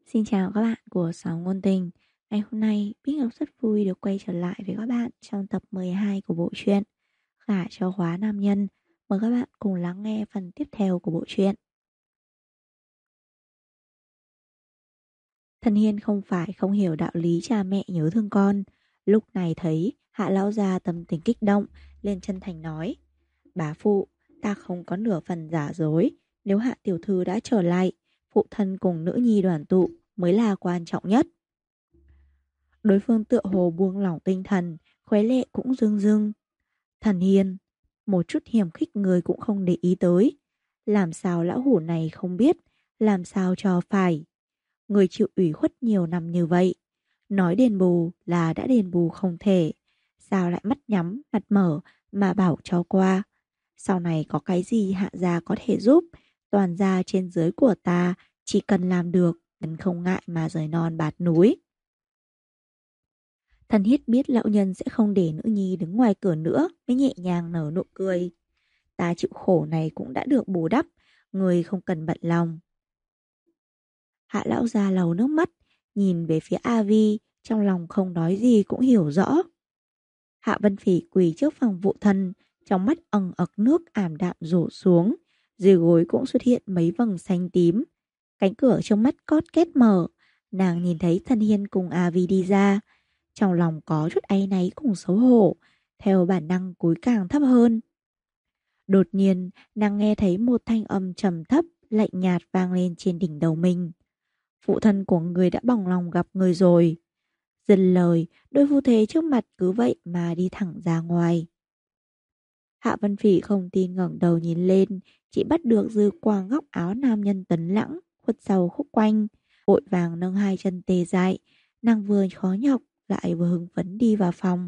Xin chào các bạn của Sóng Ngôn Tình. Ngày hôm nay Bích Ngọc rất vui được quay trở lại với các bạn trong tập 12 của bộ truyện Gả cho khóa nam nhân. Mời các bạn cùng lắng nghe phần tiếp theo của bộ truyện. Thân Hiên không phải không hiểu đạo lý cha mẹ nhớ thương con. Lúc này thấy Hạ lão gia tâm tình kích động, lên chân thành nói: Bá phụ, ta không có nửa phần giả dối. Nếu Hạ tiểu thư đã trở lại, phụ thân cùng nữ nhi đoàn tụ mới là quan trọng nhất. Đối phương tựa hồ buông lỏng tinh thần, khóe lệ cũng rưng rưng. Thần Hiên, một chút hiểm khích người cũng không để ý tới. Làm sao lão hủ này không biết, làm sao cho phải. Người chịu ủy khuất nhiều năm như vậy. Nói đền bù là đã đền bù không thể. Sao lại mắt nhắm, mặt mở mà bảo cho qua. Sau này có cái gì hạ gia có thể giúp, toàn gia trên dưới của ta chỉ cần làm được, không ngại mà rời non bạt núi. Thần Hiết biết lão nhân sẽ không để nữ nhi đứng ngoài cửa nữa, mới nhẹ nhàng nở nụ cười. Ta chịu khổ này cũng đã được bù đắp, người không cần bận lòng. Hạ lão già lầu nước mắt, nhìn về phía A Vi, trong lòng không nói gì cũng hiểu rõ. Hạ Vân Phỉ quỳ trước phòng vụ thân, trong mắt ẩn ực nước ảm đạm rổ xuống, dưới gối cũng xuất hiện mấy vầng xanh tím. Cánh cửa trong mắt cót két mở, nàng nhìn thấy Thân Hiên cùng A Vi đi ra. Trong lòng có chút áy náy cùng xấu hổ, theo bản năng cúi càng thấp hơn. Đột nhiên, nàng nghe thấy một thanh âm trầm thấp, lạnh nhạt vang lên trên đỉnh đầu mình. Phụ thân của người đã bỏng lòng gặp người rồi. Dần lời, đôi phu thê trước mặt cứ vậy mà đi thẳng ra ngoài. Hạ Vân Phỉ không tin ngẩng đầu nhìn lên, chỉ bắt được dư quang góc áo nam nhân tấn lãng, khuất sau khúc quanh, vội vàng nâng hai chân tê dại, nàng vừa khó nhọc lại vừa hưng phấn đi vào phòng.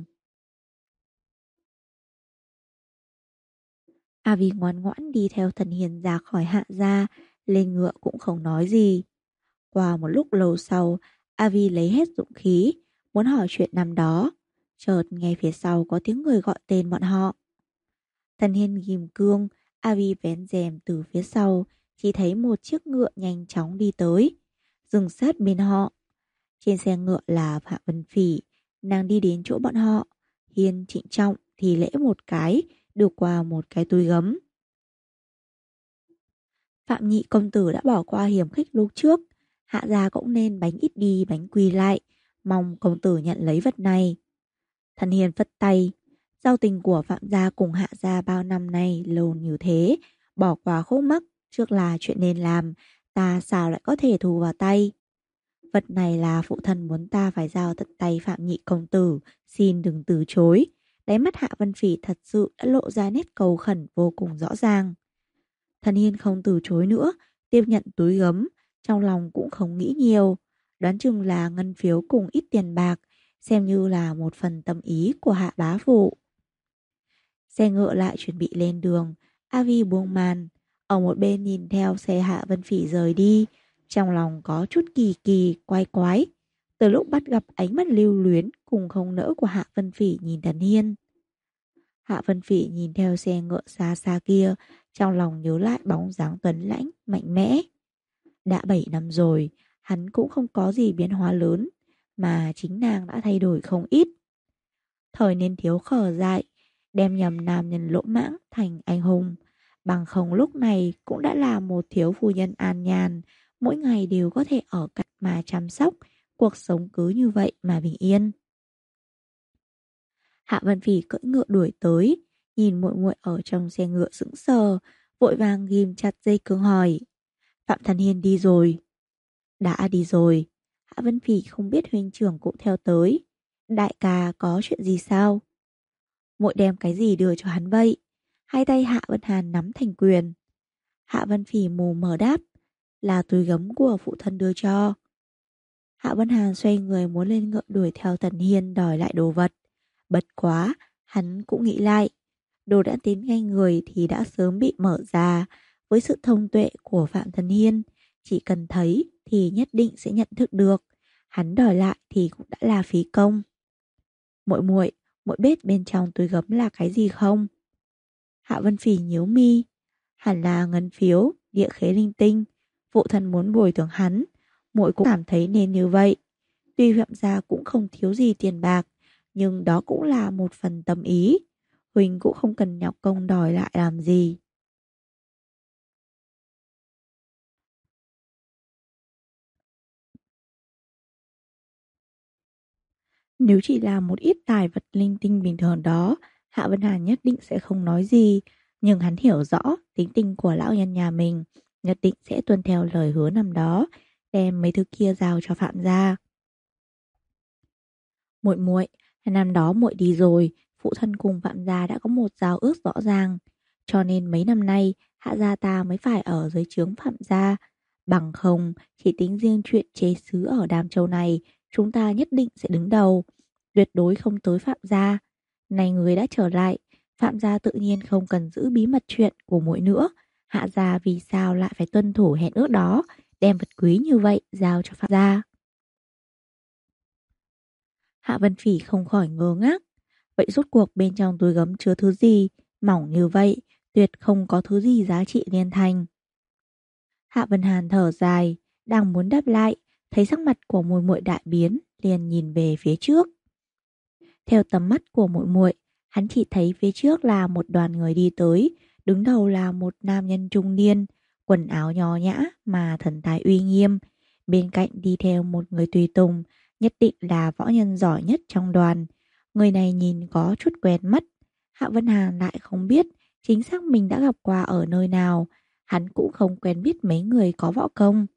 A Vi ngoan ngoãn đi theo Thần Hiền ra khỏi Hạ gia, lên ngựa cũng không nói gì. Qua một lúc lâu sau, A Vi lấy hết dũng khí, muốn hỏi chuyện năm đó. Chợt nghe phía sau có tiếng người gọi tên bọn họ. Thần Hiên ghim cương, A Vi vén rèm từ phía sau, chỉ thấy một chiếc ngựa nhanh chóng đi tới, dừng sát bên họ. Trên xe ngựa là Hạ Vân Phỉ, nàng đi đến chỗ bọn họ. Hiên trịnh trọng thì lễ một cái, đưa qua một cái túi gấm. Phạm Nhị công tử đã bỏ qua hiểm khích lúc trước, Hạ gia cũng nên bánh ít đi bánh quy lại, mong công tử nhận lấy vật này. Thần Hiền phất tay, giao tình của Phạm gia cùng Hạ gia bao năm nay lâu như thế, bỏ qua khúc mắc trước là chuyện nên làm, ta sao lại có thể thu vào tay. Vật này là phụ thân muốn ta phải giao tận tay Phạm Nhị công tử, xin đừng từ chối. Đáy mắt Hạ Vân Phỉ thật sự đã lộ ra nét cầu khẩn vô cùng rõ ràng. Thần Hiên không từ chối nữa, tiếp nhận túi gấm, trong lòng cũng không nghĩ nhiều. Đoán chừng là ngân phiếu cùng ít tiền bạc, xem như là một phần tâm ý của Hạ bá phụ. Xe ngựa lại chuẩn bị lên đường, A Vi buông màn, ở một bên nhìn theo xe Hạ Vân Phỉ rời đi, trong lòng có chút kỳ kỳ quái quái. Từ lúc bắt gặp ánh mắt lưu luyến cùng không nỡ của Hạ Vân Phỉ nhìn Thần Hiên. Hạ Vân Phỉ nhìn theo xe ngựa xa xa kia, trong lòng nhớ lại bóng dáng tuấn lãnh, mạnh mẽ. Đã 7 năm rồi, hắn cũng không có gì biến hóa lớn, mà chính nàng đã thay đổi không ít. Thời niên thiếu khờ dại, đem nhầm nam nhân lỗ mãng thành anh hùng. Bằng không lúc này cũng đã là một thiếu phu nhân an nhàn, mỗi ngày đều có thể ở cạnh mà chăm sóc, cuộc sống cứ như vậy mà bình yên. Hạ Vân Phỉ cưỡi ngựa đuổi tới, nhìn muội muội ở trong xe ngựa sững sờ, vội vàng ghim chặt dây cương hỏi: Phạm Thần Hiên đi rồi? Đã đi rồi. Hạ Vân Phỉ không biết huynh trưởng cũng theo tới. Đại ca có chuyện gì sao? Muội đem cái gì đưa cho hắn vậy? Hai tay Hạ Vân Hàn nắm thành quyền. Hạ Vân Phỉ mù mờ đáp: là túi gấm của phụ thân đưa cho. Hạ Vân Hàn xoay người muốn lên ngựa đuổi theo Thần Hiên đòi lại đồ vật. Bất quá, hắn cũng nghĩ lại. Đồ đã tiến ngay người thì đã sớm bị mở ra. Với sự thông tuệ của Phạm Thần Hiên, chỉ cần thấy thì nhất định sẽ nhận thức được. Hắn đòi lại thì cũng đã là phí công. Muội muội, muội biết bên trong túi gấm là cái gì không? Hạ Vân Phỉ nhíu mi. Hẳn là ngân phiếu, địa khế linh tinh. Phụ thân muốn bồi thường hắn. Muội cũng cảm thấy nên như vậy. Tuy Phạm gia cũng không thiếu gì tiền bạc, nhưng đó cũng là một phần tâm ý. Huỳnh cũng không cần nhọc công đòi lại làm gì. Nếu chỉ là một ít tài vật linh tinh bình thường đó, Hạ Vân Hàn nhất định sẽ không nói gì. Nhưng hắn hiểu rõ tính tình của lão nhân nhà mình, nhất định sẽ tuân theo lời hứa năm đó, đem mấy thứ kia giao cho Phạm gia. Muội muội, năm đó muội đi rồi, phụ thân cùng Phạm gia đã có một giao ước rõ ràng, cho nên mấy năm nay Hạ gia ta mới phải ở dưới trướng Phạm gia. Bằng không, chỉ tính riêng chuyện chế sứ ở Đàm Châu này, chúng ta nhất định sẽ đứng đầu, tuyệt đối không tới Phạm gia. Này người đã trở lại, Phạm gia tự nhiên không cần giữ bí mật chuyện của muội nữa. Hạ gia vì sao lại phải tuân thủ hẹn ước đó, đem vật quý như vậy giao cho Phạm gia? Hạ Vân Phỉ không khỏi ngơ ngác. Vậy rốt cuộc bên trong túi gấm chứa thứ gì? Mỏng như vậy, tuyệt không có thứ gì giá trị liên thành. Hạ Vân Hàn thở dài, đang muốn đáp lại, thấy sắc mặt của muội muội đại biến, liền nhìn về phía trước. Theo tầm mắt của muội muội, hắn chỉ thấy phía trước là một đoàn người đi tới, đứng đầu là một nam nhân trung niên, quần áo nho nhã mà thần thái uy nghiêm, bên cạnh đi theo một người tùy tùng, nhất định là võ nhân giỏi nhất trong đoàn. Người này nhìn có chút quen mắt, Hạ Vân Hàn lại không biết chính xác mình đã gặp qua ở nơi nào, hắn cũng không quen biết mấy người có võ công.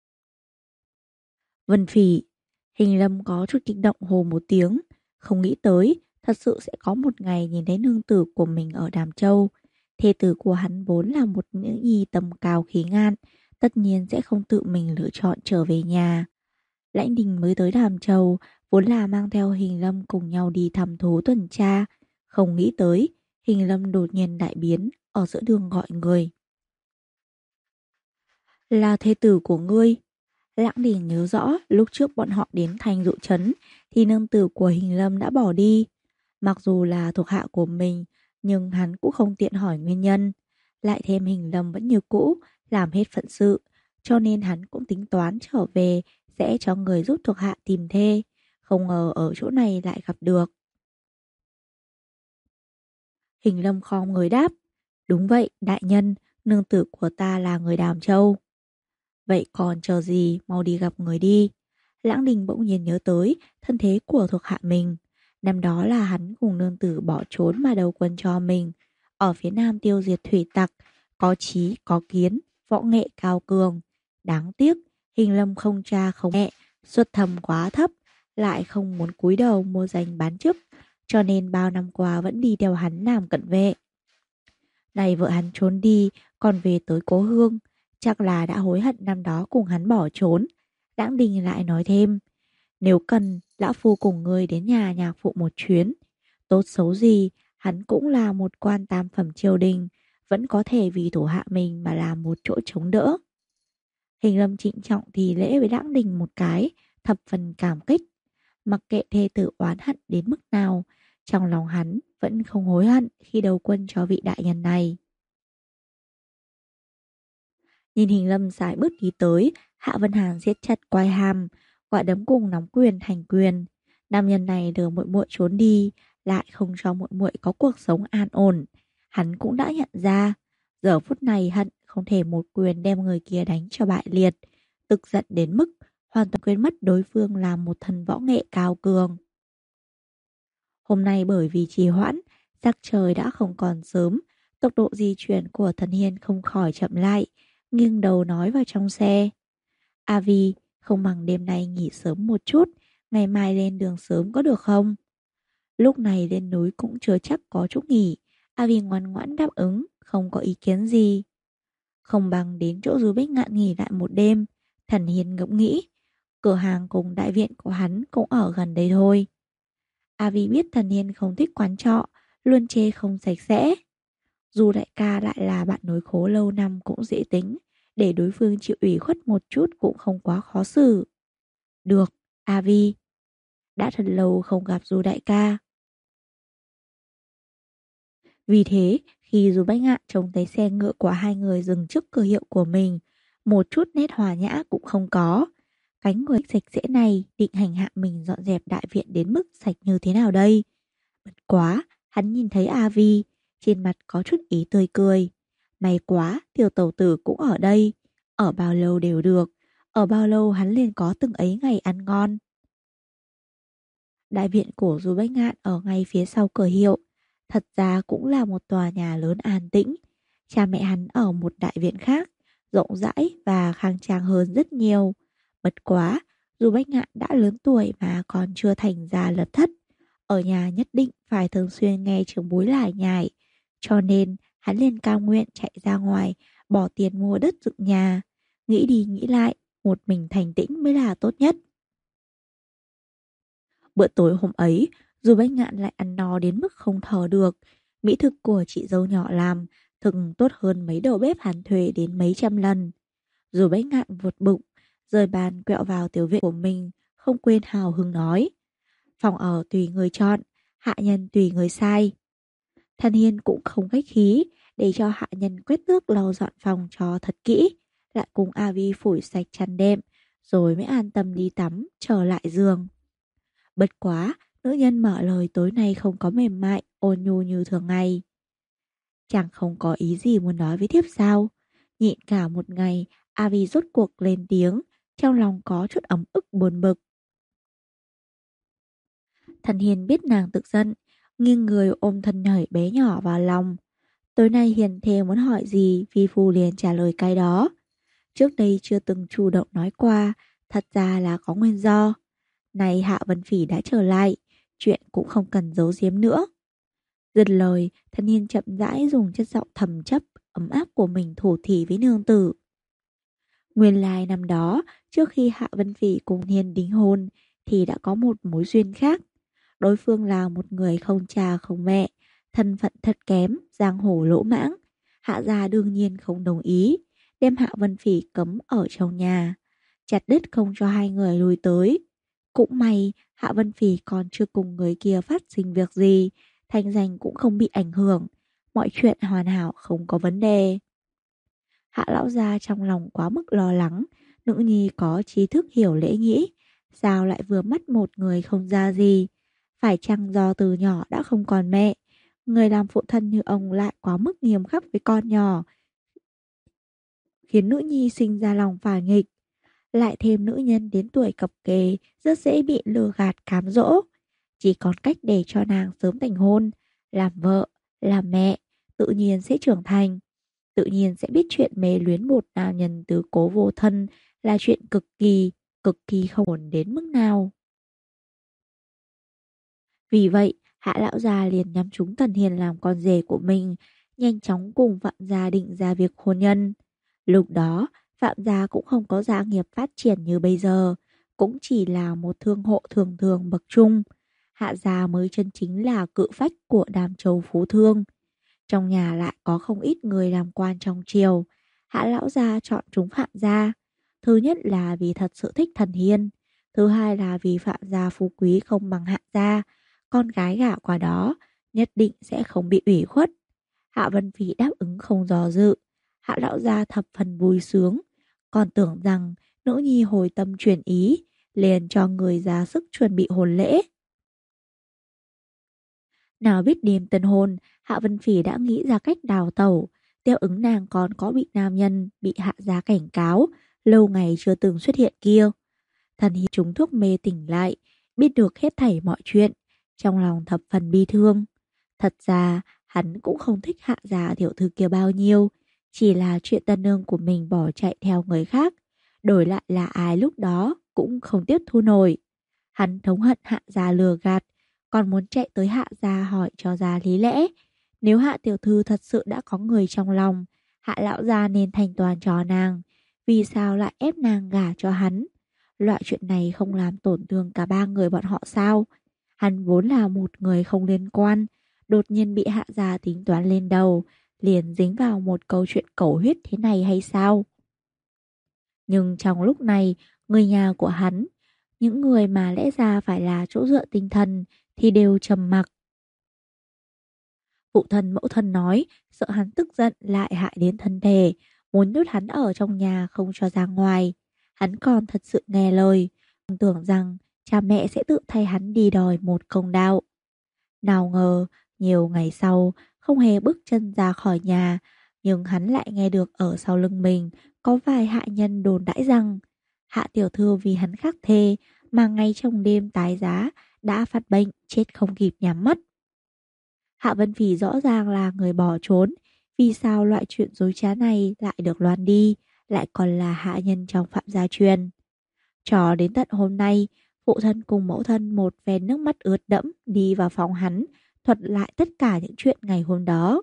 Vân Phỉ, Hình Lâm có chút kích động hô một tiếng, không nghĩ tới thật sự sẽ có một ngày nhìn thấy nương tử của mình ở Đàm Châu. Thê tử của hắn vốn là một nữ nhi tầm cao khí ngạn, tất nhiên sẽ không tự mình lựa chọn trở về nhà. Lãnh Đình mới tới Đàm Châu, vốn là mang theo Hình Lâm cùng nhau đi thăm thú tuần tra, không nghĩ tới Hình Lâm đột nhiên đại biến ở giữa đường gọi người. Là thê tử của ngươi. Lãng Đình nhớ rõ lúc trước bọn họ đến thành dụ trấn thì nương tử của Hình Lâm đã bỏ đi. Mặc dù là thuộc hạ của mình, nhưng hắn cũng không tiện hỏi nguyên nhân. Lại thêm Hình Lâm vẫn như cũ, làm hết phận sự, cho nên hắn cũng tính toán trở về sẽ cho người giúp thuộc hạ tìm thê. Không ngờ ở chỗ này lại gặp được. Hình Lâm khom người đáp, đúng vậy đại nhân, nương tử của ta là người Đàm Châu. Vậy còn chờ gì, mau đi gặp người đi. Lãng Đình bỗng nhiên nhớ tới thân thế của thuộc hạ mình. Năm đó là hắn cùng nương tử bỏ trốn mà đầu quân cho mình. Ở phía nam tiêu diệt thủy tặc, có chí, có kiến, võ nghệ cao cường. Đáng tiếc, Hình Lâm không cha không mẹ, xuất thầm quá thấp, lại không muốn cúi đầu mua danh bán chức, cho nên bao năm qua vẫn đi theo hắn làm cận vệ. Này vợ hắn trốn đi, còn về tới cố hương, chắc là đã hối hận năm đó cùng hắn bỏ trốn. Đãng Đình lại nói thêm, nếu cần, lão phu cùng ngươi đến nhà nhạc phụ một chuyến. Tốt xấu gì, hắn cũng là một quan tam phẩm triều đình, vẫn có thể vì thủ hạ mình mà làm một chỗ chống đỡ. Hình Lâm trịnh trọng thì lễ với Đãng Đình một cái, thập phần cảm kích. Mặc kệ thê tử oán hận đến mức nào, trong lòng hắn vẫn không hối hận khi đầu quân cho vị đại nhân này. Nhìn Hình Lâm sải bước đi tới, Hạ Vân Hàn siết chặt quai hàm, quả đấm cùng nắm quyền thành quyền. Nam nhân này lừa muội muội trốn đi, lại không cho muội muội có cuộc sống an ổn. Hắn cũng đã nhận ra, giờ phút này hận không thể một quyền đem người kia đánh cho bại liệt, tức giận đến mức hoàn toàn quên mất đối phương là một thần võ nghệ cao cường. Hôm nay bởi vì trì hoãn, sắc trời đã không còn sớm, tốc độ di chuyển của Thần Hiên không khỏi chậm lại, nghiêng đầu nói vào trong xe. Avi, không bằng đêm nay nghỉ sớm một chút, ngày mai lên đường sớm có được không? Lúc này lên núi cũng chưa chắc có chút nghỉ, Avi ngoan ngoãn đáp ứng, không có ý kiến gì. Không bằng đến chỗ Du Bích Ngạn nghỉ lại một đêm, Thần Hiên ngẫm nghĩ, cửa hàng cùng đại viện của hắn cũng ở gần đây thôi. Avi biết Thần Hiên không thích quán trọ, luôn chê không sạch sẽ. Dù đại ca lại là bạn nối khố lâu năm cũng dễ tính, để đối phương chịu ủy khuất một chút cũng không quá khó xử. Được, Avi. Đã thật lâu không gặp Du đại ca. Vì thế, khi Du Bách Ngạn trông thấy xe ngựa của hai người dừng trước cửa hiệu của mình, một chút nét hòa nhã cũng không có. Cánh người sạch sẽ này định hành hạ mình dọn dẹp đại viện đến mức sạch như thế nào đây? Bất quá, hắn nhìn thấy A Vi, trên mặt có chút ý tươi cười. May quá, tiểu tẩu tử cũng ở đây. Ở bao lâu đều được, ở bao lâu hắn liền có từng ấy ngày ăn ngon. Đại viện của Du Bách Ngạn ở ngay phía sau cửa hiệu. Thật ra cũng là một tòa nhà lớn an tĩnh. Cha mẹ hắn ở một đại viện khác, rộng rãi và khang trang hơn rất nhiều. Bất quá, Du Bách Ngạn đã lớn tuổi mà còn chưa thành ra lập thất. Ở nhà nhất định phải thường xuyên nghe trưởng bối lải nhải. Cho nên hắn liền cam nguyện chạy ra ngoài, bỏ tiền mua đất dựng nhà. Nghĩ đi nghĩ lại, một mình thành tĩnh mới là tốt nhất. Bữa tối hôm ấy, Du Bách Ngạn lại ăn no đến mức không thở được. Mỹ thực của chị dâu nhỏ làm thực tốt hơn mấy đầu bếp hắn thuê đến mấy trăm lần. Du Bách Ngạn vụt bụng, rời bàn quẹo vào tiểu viện của mình, không quên hào hứng nói. Phòng ở tùy người chọn, hạ nhân tùy người sai. Thần Hiên cũng không khách khí, để cho hạ nhân quét tước lau dọn phòng cho thật kỹ, lại cùng A Vi phủi sạch chăn đệm, rồi mới an tâm đi tắm, trở lại giường. Bất quá, nữ nhân mở lời tối nay không có mềm mại, ôn nhu như thường ngày. Chẳng không có ý gì muốn nói với thiếp sao. Nhịn cả một ngày, A Vi rốt cuộc lên tiếng, trong lòng có chút ấm ức buồn bực. Thần Hiền biết nàng tức giận, nghiêng người ôm thân thể bé nhỏ vào lòng. Tối nay Hiền thề muốn hỏi gì, Vi Phu liền trả lời cái đó. Trước đây chưa từng chủ động nói qua, thật ra là có nguyên do. Này Hạ Vân Phỉ đã trở lại, chuyện cũng không cần giấu giếm nữa. Dứt lời, Thần Hiên chậm rãi dùng chất giọng thầm chấp, ấm áp của mình thủ thỉ với nương tử. Nguyên lai năm đó, trước khi Hạ Vân Phỉ cùng Hiên đính hôn, thì đã có một mối duyên khác. Đối phương là một người không cha không mẹ, thân phận thật kém, giang hồ lỗ mãng. Hạ gia đương nhiên không đồng ý, đem Hạ Vân Phỉ cấm ở trong nhà, chặt đứt không cho hai người lui tới. Cũng may, Hạ Vân Phỉ còn chưa cùng người kia phát sinh việc gì, thanh danh cũng không bị ảnh hưởng, mọi chuyện hoàn hảo không có vấn đề. Hạ lão gia trong lòng quá mức lo lắng, nữ nhi có trí thức hiểu lễ nghĩ, sao lại vừa mắt một người không ra gì. Phải chăng do từ nhỏ đã không còn mẹ, người làm phụ thân như ông lại quá mức nghiêm khắc với con nhỏ, khiến nữ nhi sinh ra lòng phản nghịch. Lại thêm nữ nhân đến tuổi cập kê rất dễ bị lừa gạt cám dỗ. Chỉ còn cách để cho nàng sớm thành hôn, làm vợ, làm mẹ, tự nhiên sẽ trưởng thành. Tự nhiên sẽ biết chuyện mê luyến một nam nhân tứ cố vô thân là chuyện cực kỳ không ổn đến mức nào. Vì vậy, Hạ lão gia liền nhắm trúng Tần Hiền làm con rể của mình, nhanh chóng cùng Phạm gia định ra việc hôn nhân. Lúc đó, Phạm gia cũng không có gia nghiệp phát triển như bây giờ, cũng chỉ là một thương hộ thường thường bậc trung. Hạ gia mới chân chính là cự phách của Đàm Châu phú thương. Trong nhà lại có không ít người làm quan trong triều. Hạ lão gia chọn chúng Phạm gia. Thứ nhất là vì thật sự thích Thần Hiên. Thứ hai là vì Phạm gia phú quý không bằng Hạ gia. Con gái gả qua đó nhất định sẽ không bị ủy khuất. Hạ Vân Phi đáp ứng không do dự. Hạ lão gia thập phần vui sướng. Còn tưởng rằng nữ nhi hồi tâm chuyển ý, liền cho người ra sức chuẩn bị hôn lễ. Nào biết đêm tân hôn, Hạ Vân Phỉ đã nghĩ ra cách đào tẩu. Tiêu ứng nàng còn có bị nam nhân bị hạ gia cảnh cáo, lâu ngày chưa từng xuất hiện kia. Thần Hiên trúng thuốc mê tỉnh lại, biết được hết thảy mọi chuyện, trong lòng thập phần bi thương. Thật ra, hắn cũng không thích hạ gia tiểu thư kia bao nhiêu, chỉ là chuyện tân nương của mình bỏ chạy theo người khác, đổi lại là ai lúc đó cũng không tiếp thu nổi. Hắn thống hận hạ gia lừa gạt, còn muốn chạy tới hạ gia hỏi cho ra lý lẽ. Nếu hạ tiểu thư thật sự đã có người trong lòng, hạ lão gia nên thanh toàn cho nàng. Vì sao lại ép nàng gả cho hắn? Loại chuyện này không làm tổn thương cả ba người bọn họ sao? Hắn vốn là một người không liên quan, đột nhiên bị hạ gia tính toán lên đầu, liền dính vào một câu chuyện cẩu huyết thế này hay sao? Nhưng trong lúc này, người nhà của hắn, những người mà lẽ ra phải là chỗ dựa tinh thần thì đều trầm mặc. Phụ thân mẫu thân nói, sợ hắn tức giận lại hại đến thân thể, muốn nhốt hắn ở trong nhà không cho ra ngoài. Hắn còn thật sự nghe lời, tưởng rằng cha mẹ sẽ tự thay hắn đi đòi một công đạo. Nào ngờ, nhiều ngày sau, không hề bước chân ra khỏi nhà, nhưng hắn lại nghe được ở sau lưng mình có vài hạ nhân đồn đãi rằng Hạ tiểu thư vì hắn khắc thề mà ngay trong đêm tái giá đã phát bệnh chết không kịp nhắm mắt. Hạ Vân Phỉ rõ ràng là người bỏ trốn, vì sao loại chuyện dối trá này lại được loan đi, lại còn là hạ nhân trong Phạm gia truyền. Cho đến tận hôm nay, phụ thân cùng mẫu thân một phen nước mắt ướt đẫm đi vào phòng hắn, thuật lại tất cả những chuyện ngày hôm đó.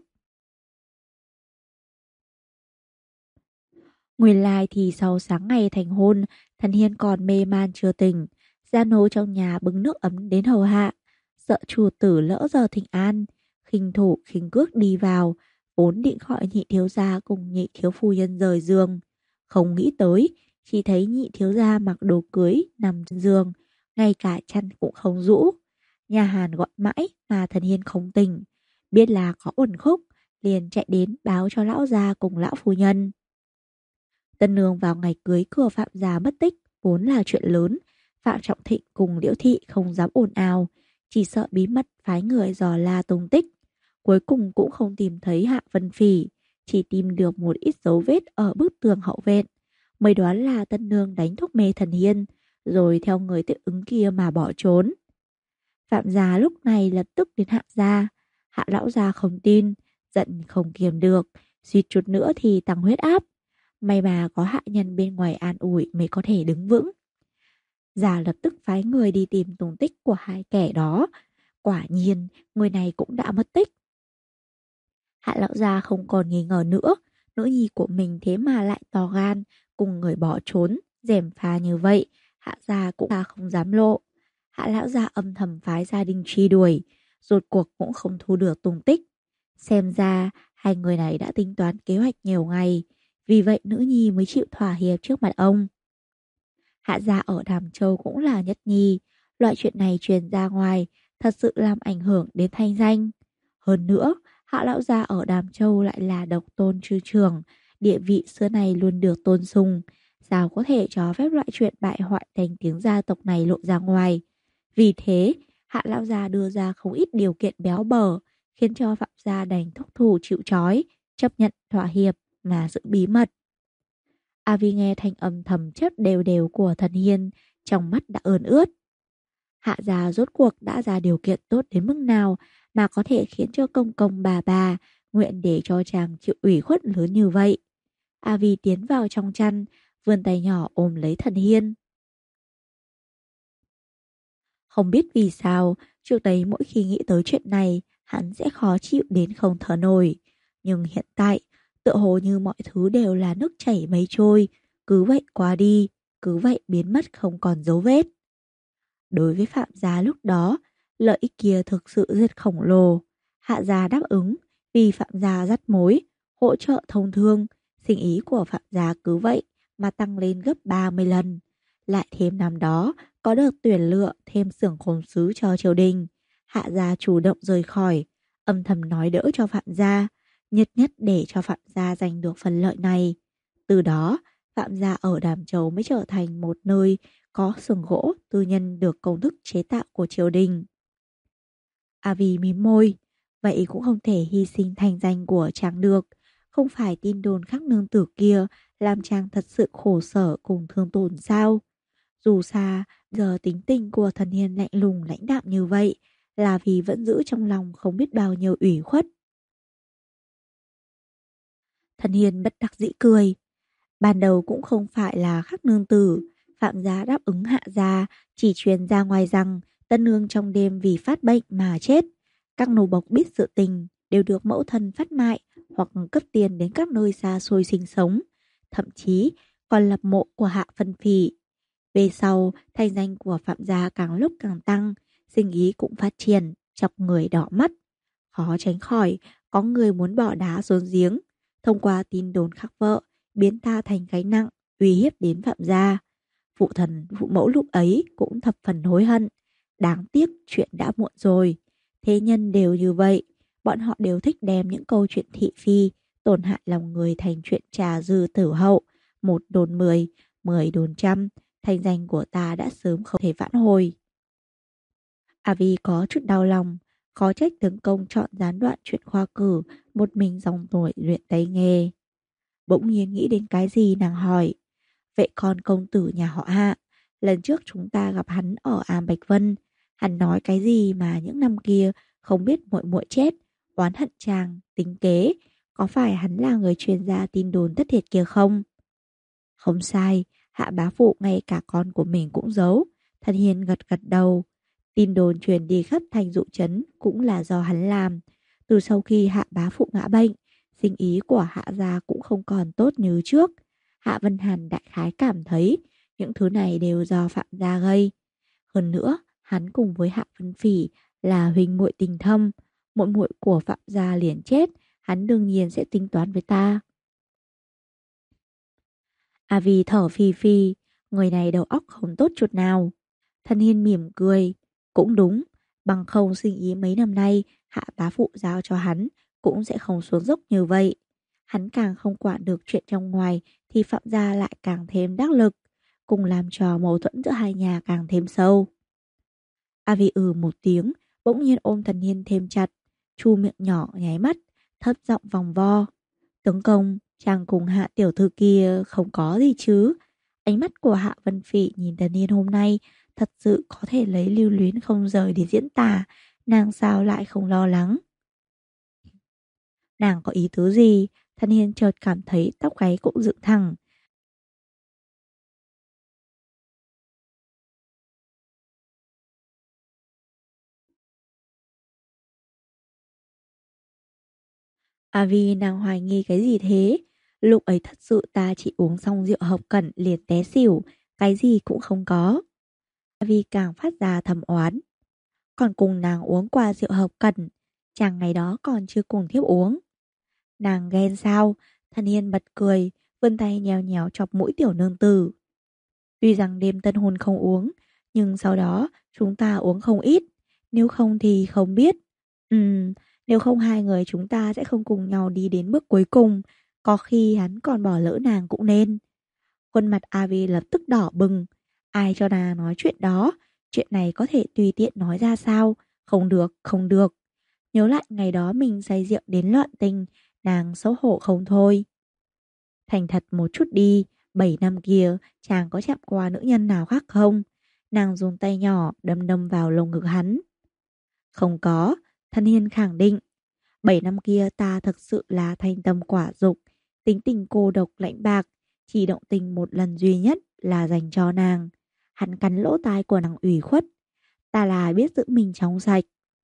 Nguyên lai thì sau sáng ngày thành hôn, thần Hiên còn mê man chưa tỉnh. Gia nô trong nhà bưng nước ấm đến hầu hạ, sợ chủ tử lỡ giờ thịnh an, khinh thủ khinh cước đi vào, vốn định gọi nhị thiếu gia cùng nhị thiếu phu nhân rời giường. Không nghĩ tới, chỉ thấy nhị thiếu gia mặc đồ cưới nằm trên giường, ngay cả chăn cũng không rũ. Nhà Hàn gọi mãi mà thần Hiên không tỉnh, biết là có uẩn khúc, liền chạy đến báo cho lão gia cùng lão phu nhân. Tân nương vào ngày cưới của Phạm gia mất tích vốn là chuyện lớn. Phạm Trọng Thịnh cùng Liễu Thị không dám ồn ào, chỉ sợ bí mật phái người dò la tung tích. Cuối cùng cũng không tìm thấy Hạ Vân Phỉ, chỉ tìm được một ít dấu vết ở bức tường hậu viện. Mới đoán là tân nương đánh thuốc mê thần Hiên, rồi theo người tiếp ứng kia mà bỏ trốn. Phạm gia lúc này lập tức đến Hạ gia. Hạ lão gia không tin, giận không kiềm được, suýt chút nữa thì tăng huyết áp. May mà có hạ nhân bên ngoài an ủi mới có thể đứng vững. Già lập tức phái người đi tìm tung tích của hai kẻ đó. Quả nhiên, người này cũng đã mất tích. Hạ lão gia không còn nghi ngờ nữa, nữ nhi của mình thế mà lại to gan, cùng người bỏ trốn, gièm pha như vậy, hạ gia cũng không dám lộ. Hạ lão gia âm thầm phái gia đình truy đuổi, rốt cuộc cũng không thu được tung tích. Xem ra, hai người này đã tính toán kế hoạch nhiều ngày, vì vậy nữ nhi mới chịu thỏa hiệp trước mặt ông. Hạ gia ở Đàm Châu cũng là nhất nhi, loại chuyện này truyền ra ngoài thật sự làm ảnh hưởng đến thanh danh. Hơn nữa, Hạ lão gia ở Đàm Châu lại là độc tôn chư trưởng, địa vị xưa này luôn được tôn sùng, sao có thể cho phép loại chuyện bại hoại thành tiếng gia tộc này lộ ra ngoài. Vì thế, Hạ lão gia đưa ra không ít điều kiện béo bở, khiến cho Phạm gia đành thúc thủ chịu trói, chấp nhận thỏa hiệp mà giữ bí mật. A Vi nghe thanh âm thầm chất đều đều của thần Hiên, trong mắt đã ươn ướt. Hạ gia rốt cuộc đã ra điều kiện tốt đến mức nào mà có thể khiến cho công công bà nguyện để cho chàng chịu ủy khuất lớn như vậy. A Vi tiến vào trong chăn, vươn tay nhỏ ôm lấy thần Hiên. Không biết vì sao, trước đấy mỗi khi nghĩ tới chuyện này, hắn sẽ khó chịu đến không thở nổi. Nhưng hiện tại, tựa hồ như mọi thứ đều là nước chảy mây trôi, cứ vậy qua đi, cứ vậy biến mất không còn dấu vết. Đối với Phạm gia lúc đó, lợi ích kia thực sự rất khổng lồ. Hạ gia đáp ứng vì Phạm gia dắt mối, hỗ trợ thông thương, sinh ý của Phạm gia cứ vậy mà tăng lên gấp 30 lần. Lại thêm năm đó, có đợt tuyển lựa thêm xưởng khôn sứ cho triều đình. Hạ gia chủ động rời khỏi, âm thầm nói đỡ cho Phạm gia, nhất nhất để cho Phạm gia giành được phần lợi này. Từ đó, Phạm gia ở Đàm Châu mới trở thành một nơi có xưởng gỗ tư nhân được công thức chế tạo của triều đình. A Vi mím môi, vậy cũng không thể hy sinh thành danh của chàng được. Không phải tin đồn khắc nương tử kia làm chàng thật sự khổ sở cùng thương tổn sao? Dù sao, giờ tính tình của thần Hiên lạnh lùng lãnh đạm như vậy là vì vẫn giữ trong lòng không biết bao nhiêu ủy khuất. Thần Hiên bất đắc dĩ cười. Ban đầu cũng không phải là khắc nương tử, Phạm gia đáp ứng Hạ gia, chỉ truyền ra ngoài rằng tân nương trong đêm vì phát bệnh mà chết. Các nô bộc biết sự tình đều được mẫu thân phát mại hoặc cấp tiền đến các nơi xa xôi sinh sống, thậm chí còn lập mộ của Hạ Vân Phỉ. Về sau, thanh danh của Phạm gia càng lúc càng tăng, sinh ý cũng phát triển, chọc người đỏ mắt. Khó tránh khỏi, có người muốn bỏ đá xuống giếng, thông qua tin đồn khắc vợ, biến ta thành gánh nặng, uy hiếp đến Phạm gia. Phụ thần, phụ mẫu lúc ấy cũng thập phần hối hận. Đáng tiếc chuyện đã muộn rồi. Thế nhân đều như vậy, bọn họ đều thích đem những câu chuyện thị phi, tổn hại lòng người thành chuyện trà dư tử hậu, một đồn mười, 10 đồn trăm, thanh danh của ta đã sớm không thể vãn hồi. Avi có chút đau lòng, khó trách tướng công chọn gián đoạn chuyện khoa cử, một mình dòng tuổi luyện tay nghề. Bỗng nhiên nghĩ đến cái gì nàng hỏi, vậy còn công tử nhà họ Hạ, lần trước chúng ta gặp hắn ở Am Bạch Vân, hắn nói cái gì mà những năm kia không biết muội muội chết, oán hận chàng, tính kế, có phải hắn là người truyền ra tin đồn thất thiệt kia không? Không sai, Hạ bá phụ ngay cả con của mình cũng giấu. Thần Hiền gật gật đầu. Tin đồn truyền đi khắp thành dụ trấn cũng là do hắn làm. Từ sau khi Hạ bá phụ ngã bệnh, sinh ý của Hạ gia cũng không còn tốt như trước. Hạ Vân Hàn đại khái cảm thấy những thứ này đều do Phạm gia gây. Hơn nữa, hắn cùng với Hạ Vân Phỉ là huynh muội tình thâm. Muội muội của Phạm gia liền chết, hắn đương nhiên sẽ tính toán với ta. Avi thở phì phì, người này đầu óc không tốt chút nào. Thân Hiên mỉm cười, cũng đúng, bằng không sinh ý mấy năm nay Hạ bá phụ giao cho hắn cũng sẽ không xuống dốc như vậy. Hắn càng không quản được chuyện trong ngoài thì Phạm gia lại càng thêm đắc lực, cùng làm cho mâu thuẫn giữa hai nhà càng thêm sâu. Avi một tiếng, bỗng nhiên ôm Thần Hiên thêm chặt, chu miệng nhỏ nháy mắt, thấp giọng vòng vo. Tướng công, chàng cùng Hạ tiểu thư kia không có gì chứ? Ánh mắt của Hạ Vân Phỉ nhìn Thần Hiên hôm nay thật sự có thể lấy lưu luyến không rời để diễn tả, nàng sao lại không lo lắng? Nàng có ý tứ gì? Thần Hiên chợt cảm thấy tóc gáy cũng dựng thẳng. Vì nàng hoài nghi cái gì thế? Lúc ấy thật sự ta chỉ uống xong rượu Hợp Cẩn liền té xỉu, cái gì cũng không có. Vì càng phát ra thầm oán. Còn cùng nàng uống qua rượu Hợp Cẩn, chàng ngày đó còn chưa cùng thiếp uống. Nàng ghen sao? Thần Hiên bật cười, vươn tay nhéo nhéo chọc mũi tiểu nương tử. Tuy rằng đêm tân hôn không uống, nhưng sau đó chúng ta uống không ít. Nếu không thì không biết. Nếu không hai người chúng ta sẽ không cùng nhau đi đến bước cuối cùng. Có khi hắn còn bỏ lỡ nàng cũng nên. Khuôn mặt Avi lập tức đỏ bừng. Ai cho nàng nói chuyện đó? Chuyện này có thể tùy tiện nói ra sao? Không được, không được. Nhớ lại ngày đó mình say rượu đến loạn tình, nàng xấu hổ không thôi. Thành thật một chút đi, 7 năm kia chàng có chạm qua nữ nhân nào khác không? Nàng dùng tay nhỏ đâm đâm vào lồng ngực hắn. Không có, Thân Hiên khẳng định. 7 năm kia ta thực sự là thanh tâm quả dục, tính tình cô độc lạnh bạc, chỉ động tình một lần duy nhất là dành cho nàng. Hắn cắn lỗ tai của nàng ủy khuất. Ta là biết giữ mình trong sạch.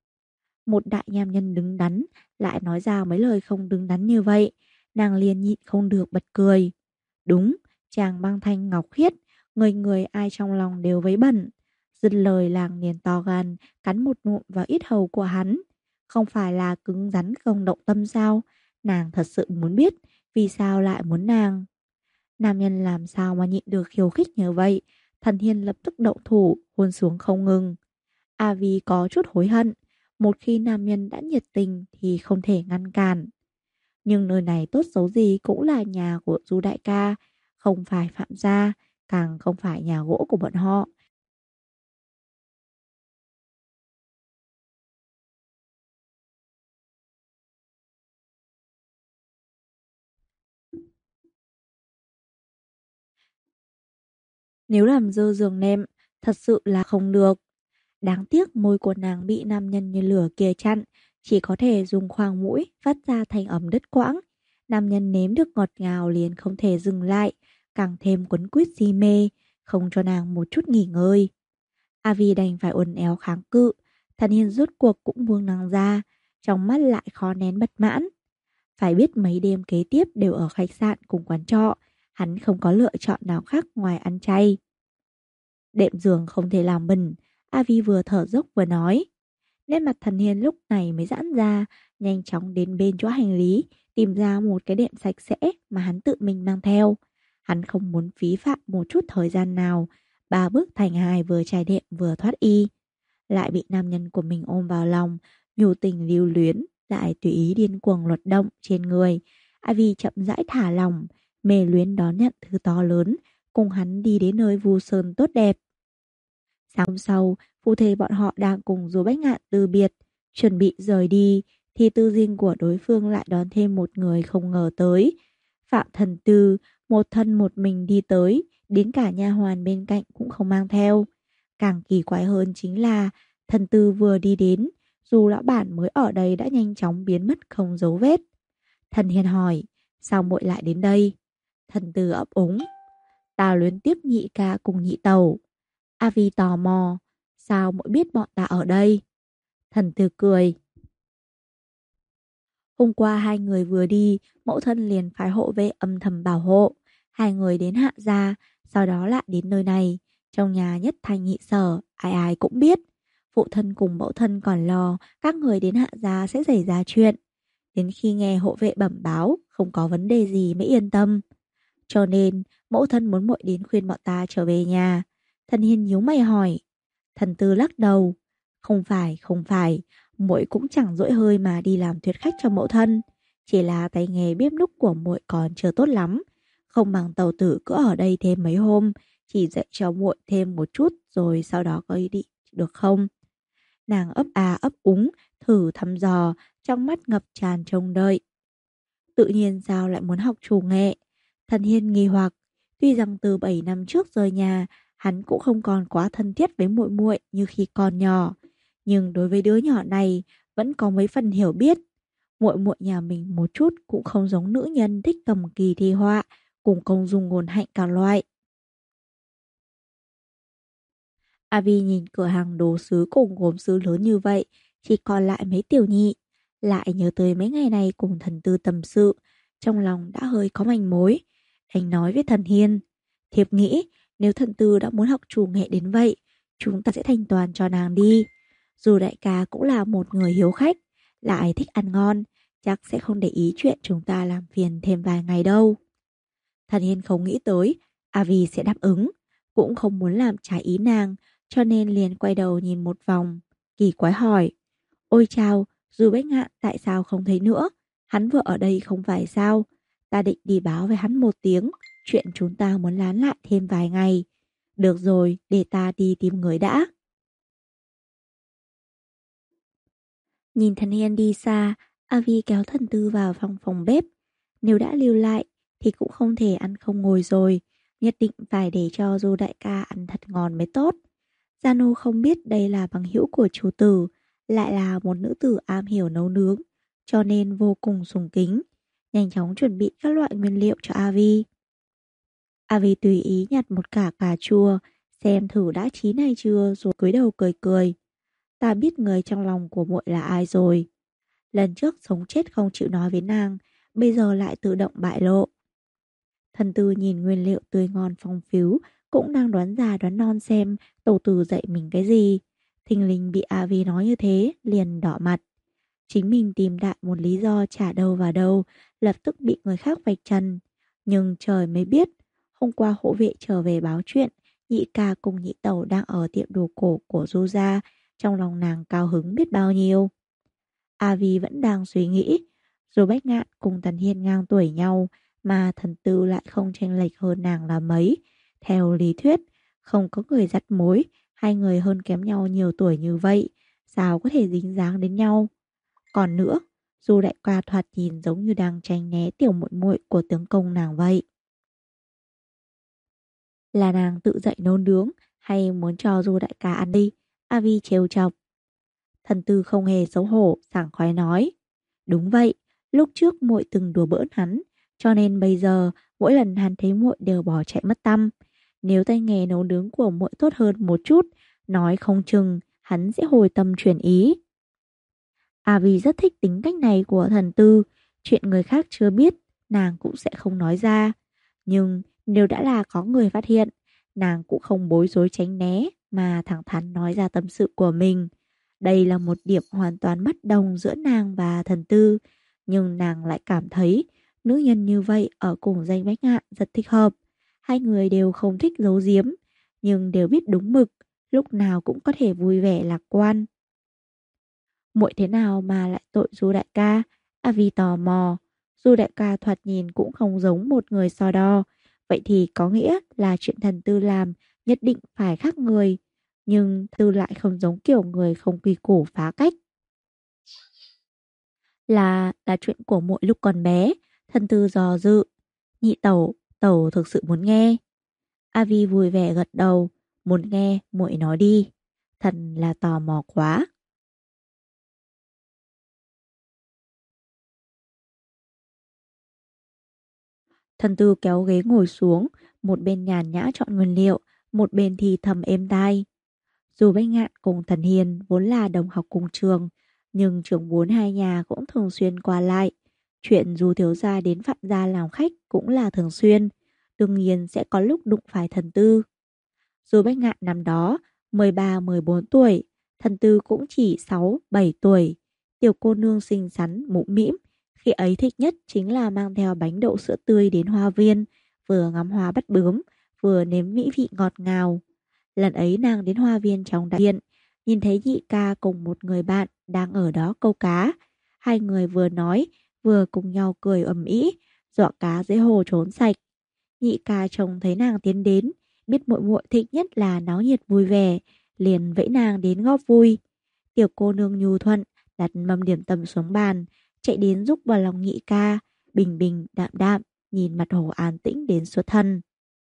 Một đại nam nhân đứng đắn lại nói ra mấy lời không đứng đắn như vậy, nàng liền nhịn không được bật cười. Đúng, chàng băng thanh ngọc khiết, người người ai trong lòng đều vấy bẩn. Dứt lời làng liền to gan, cắn một ngụm vào yết hầu của hắn. Không phải là cứng rắn không động tâm sao? Nàng thật sự muốn biết vì sao lại muốn nàng. Nam nhân làm sao mà nhịn được khiêu khích như vậy? Thần Hiên lập tức động thủ, hôn xuống không ngừng. Avi có chút hối hận. Một khi nam nhân đã nhiệt tình thì không thể ngăn cản. Nhưng nơi này tốt xấu gì cũng là nhà của Du đại ca, không phải Phạm gia, càng không phải nhà gỗ của bọn họ. Nếu làm dơ giường nệm, thật sự là không được. Đáng tiếc môi của nàng bị nam nhân như lửa kia chặn, chỉ có thể dùng khoang mũi phát ra thành ẩm đứt quãng. Nam nhân nếm được ngọt ngào liền không thể dừng lại, càng thêm quấn quýt si mê, không cho nàng một chút nghỉ ngơi. Avi đành phải uốn éo kháng cự, Thần Hiên rốt cuộc cũng buông nàng ra, trong mắt lại khó nén bất mãn. Phải biết mấy đêm kế tiếp đều ở khách sạn cùng quán trọ, hắn không có lựa chọn nào khác ngoài ăn chay. Đệm giường không thể làm bẩn, Avi vừa thở dốc vừa nói. Nét mặt Thần Hiên lúc này mới giãn ra, nhanh chóng đến bên chỗ hành lý, tìm ra một cái đệm sạch sẽ mà hắn tự mình mang theo. Hắn không muốn phí phạm một chút thời gian nào, ba bước thành hai vừa trải đệm vừa thoát y. Lại bị nam nhân của mình ôm vào lòng, nhu tình lưu luyến, lại tùy ý điên cuồng luật động trên người. Avi chậm rãi thả lòng, mê luyến đón nhận thứ to lớn, cùng hắn đi đến nơi vu sơn tốt đẹp. Sáng hôm sau, phu thê bọn họ đang cùng Du Bách Ngạn từ biệt, chuẩn bị rời đi, thì tư dinh của đối phương lại đón thêm một người không ngờ tới. Phạm Thần Tư, một thân một mình đi tới, đến cả nha hoàn bên cạnh cũng không mang theo. Càng kỳ quái hơn chính là, Thần Tư vừa đi đến, dù lão bản mới ở đây đã nhanh chóng biến mất không dấu vết. Thần Hiền hỏi, sao muội lại đến đây? Thần Tư ấp úng, ta luyến tiếc nhị ca cùng nhị tẩu. A Vi tò mò, sao muội biết bọn ta ở đây? Thần Tư cười. Hôm qua hai người vừa đi, mẫu thân liền phái hộ vệ âm thầm bảo hộ. Hai người đến Hạ gia, sau đó lại đến nơi này. Trong nhà nhất thanh nhị sở, ai ai cũng biết. Phụ thân cùng mẫu thân còn lo các người đến Hạ gia sẽ xảy ra chuyện. Đến khi nghe hộ vệ bẩm báo, không có vấn đề gì mới yên tâm. Cho nên, mẫu thân muốn muội đến khuyên bọn ta trở về nhà. Thần Hiên nhíu mày hỏi. Thần Tư lắc đầu. Không phải, muội cũng chẳng dỗi hơi mà đi làm thuyết khách cho mẫu thân. Chỉ là tay nghề bếp núc của muội còn chưa tốt lắm. Không bằng tàu tử cứ ở đây thêm mấy hôm, chỉ dạy cho muội thêm một chút rồi sau đó có ý định được không? Nàng ấp à ấp úng, thử thăm dò, trong mắt ngập tràn trông đợi. Tự nhiên sao lại muốn học chủ nghệ? Thần Hiên nghi hoặc, tuy rằng từ 7 năm trước rời nhà, hắn cũng không còn quá thân thiết với muội muội như khi còn nhỏ, nhưng đối với đứa nhỏ này vẫn có mấy phần hiểu biết. Muội muội nhà mình một chút cũng không giống nữ nhân thích cầm kỳ thi họa, cùng công dung ngôn hạnh cả loại. A Vi nhìn cửa hàng đồ sứ cùng gốm sứ lớn như vậy, chỉ còn lại mấy tiểu nhị. Lại nhớ tới mấy ngày này cùng thần tư tâm sự, trong lòng đã hơi có manh mối. Anh nói với thần Hiên, thiếp nghĩ nếu thần tư đã muốn học chủ nghệ đến vậy, chúng ta sẽ thanh toàn cho nàng đi. Dù đại ca cũng là một người hiếu khách, lại thích ăn ngon, chắc sẽ không để ý chuyện chúng ta làm phiền thêm vài ngày đâu. Thần Hiên không nghĩ tới, A Vi sẽ đáp ứng, cũng không muốn làm trái ý nàng, cho nên liền quay đầu nhìn một vòng, kỳ quái hỏi. Ôi chao, Du Bách Ngạn tại sao không thấy nữa? Hắn vừa ở đây không phải sao? Ta định đi báo với hắn một tiếng, chuyện chúng ta muốn lán lại thêm vài ngày. Được rồi, để ta đi tìm người đã. Nhìn thần Hiên đi xa, A Vi kéo thần Tư vào phòng bếp. Nếu đã lưu lại thì cũng không thể ăn không ngồi rồi, nhất định phải để cho Du đại ca ăn thật ngon mới tốt. Gia Nô không biết đây là bằng hữu của chủ tử, lại là một nữ tử am hiểu nấu nướng, cho nên vô cùng sùng kính, nhanh chóng chuẩn bị các loại nguyên liệu cho A Vi. A Vi tùy ý nhặt một cả cà chua, xem thử đã chín hay chưa rồi cúi đầu cười cười. Ta biết người trong lòng của muội là ai rồi. Lần trước sống chết không chịu nói với nàng, bây giờ lại tự động bại lộ. Thần Tư nhìn nguyên liệu tươi ngon phong phú, cũng đang đoán già đoán non xem tổ tử dạy mình cái gì. Thình lình bị A Vi nói như thế, liền đỏ mặt. Chính mình tìm đại một lý do trả đâu vào đâu, lập tức bị người khác vạch trần. Nhưng trời mới biết, hôm qua hộ vệ trở về báo chuyện, nhị ca cùng nhị tẩu đang ở tiệm đồ cổ của Du gia, trong lòng nàng cao hứng biết bao nhiêu. A Vi vẫn đang suy nghĩ, dù Bách Ngạn cùng Tần Hiên ngang tuổi nhau, mà thần tư lại không chênh lệch hơn nàng là mấy. Theo lý thuyết, không có người dắt mối, hai người hơn kém nhau nhiều tuổi như vậy, sao có thể dính dáng đến nhau. Còn nữa, dù đại ca thoạt nhìn giống như đang tránh né tiểu muội muội của tướng công nàng vậy. Là nàng tự dậy nấu nướng hay muốn cho Du đại ca ăn đi? A Vi trêu chọc. Thần tư không hề xấu hổ, sảng khoái nói. Đúng vậy, lúc trước muội từng đùa bỡn hắn, cho nên bây giờ mỗi lần hắn thấy muội đều bỏ chạy mất tăm. Nếu tay nghề nấu nướng của muội tốt hơn một chút, nói không chừng hắn sẽ hồi tâm chuyển ý. A Vi rất thích tính cách này của thần tư, chuyện người khác chưa biết, nàng cũng sẽ không nói ra. Nhưng nếu đã là có người phát hiện, nàng cũng không bối rối tránh né mà thẳng thắn nói ra tâm sự của mình. Đây là một điểm hoàn toàn bất đồng giữa nàng và thần tư, nhưng nàng lại cảm thấy nữ nhân như vậy ở cùng danh Bách Ngạn rất thích hợp. Hai người đều không thích giấu giếm, nhưng đều biết đúng mực, lúc nào cũng có thể vui vẻ lạc quan. Muội thế nào mà lại tội Du đại ca? A Vi tò mò. Du đại ca thoạt nhìn cũng không giống một người so đo, Vậy thì có nghĩa là chuyện thần tư làm nhất định phải khác người. Nhưng tư lại không giống kiểu người không quy củ phá cách. Là chuyện của muội lúc còn bé. Thần tư dò dự. Nhị tẩu, tẩu thực sự muốn nghe. A Vi vui vẻ gật đầu. Muốn nghe, muội nói đi. Thần là tò mò quá. Thần tư kéo ghế ngồi xuống, một bên nhàn nhã chọn nguyên liệu, một bên thì thầm êm tai. Dù Bách Ngạn cùng Thần Hiền vốn là đồng học cùng trường, nhưng trường bốn hai nhà cũng thường xuyên qua lại. Chuyện dù thiếu gia đến Phạm gia làm khách cũng là thường xuyên, đương nhiên sẽ có lúc đụng phải thần tư. Dù Bách Ngạn năm đó 13-14 tuổi, thần tư cũng chỉ 6-7 tuổi. Tiểu cô nương xinh xắn, mũm mĩm, khi ấy thích nhất chính là mang theo bánh đậu sữa tươi đến hoa viên, vừa ngắm hoa bắt bướm, vừa nếm mỹ vị ngọt ngào. Lần ấy nàng đến hoa viên trong đại điện, nhìn thấy nhị ca cùng một người bạn đang ở đó câu cá. Hai người vừa nói, vừa cùng nhau cười ầm ĩ, dọa cá dưới hồ trốn sạch. Nhị ca trông thấy nàng tiến đến, biết muội muội thích nhất là náo nhiệt vui vẻ, liền vẫy nàng đến góp vui. Tiểu cô nương nhu thuận, đặt mâm điểm tâm xuống bàn, chạy đến giúp vào lòng nhị ca, bình bình đạm đạm, nhìn mặt hồ an tĩnh đến xuất thân.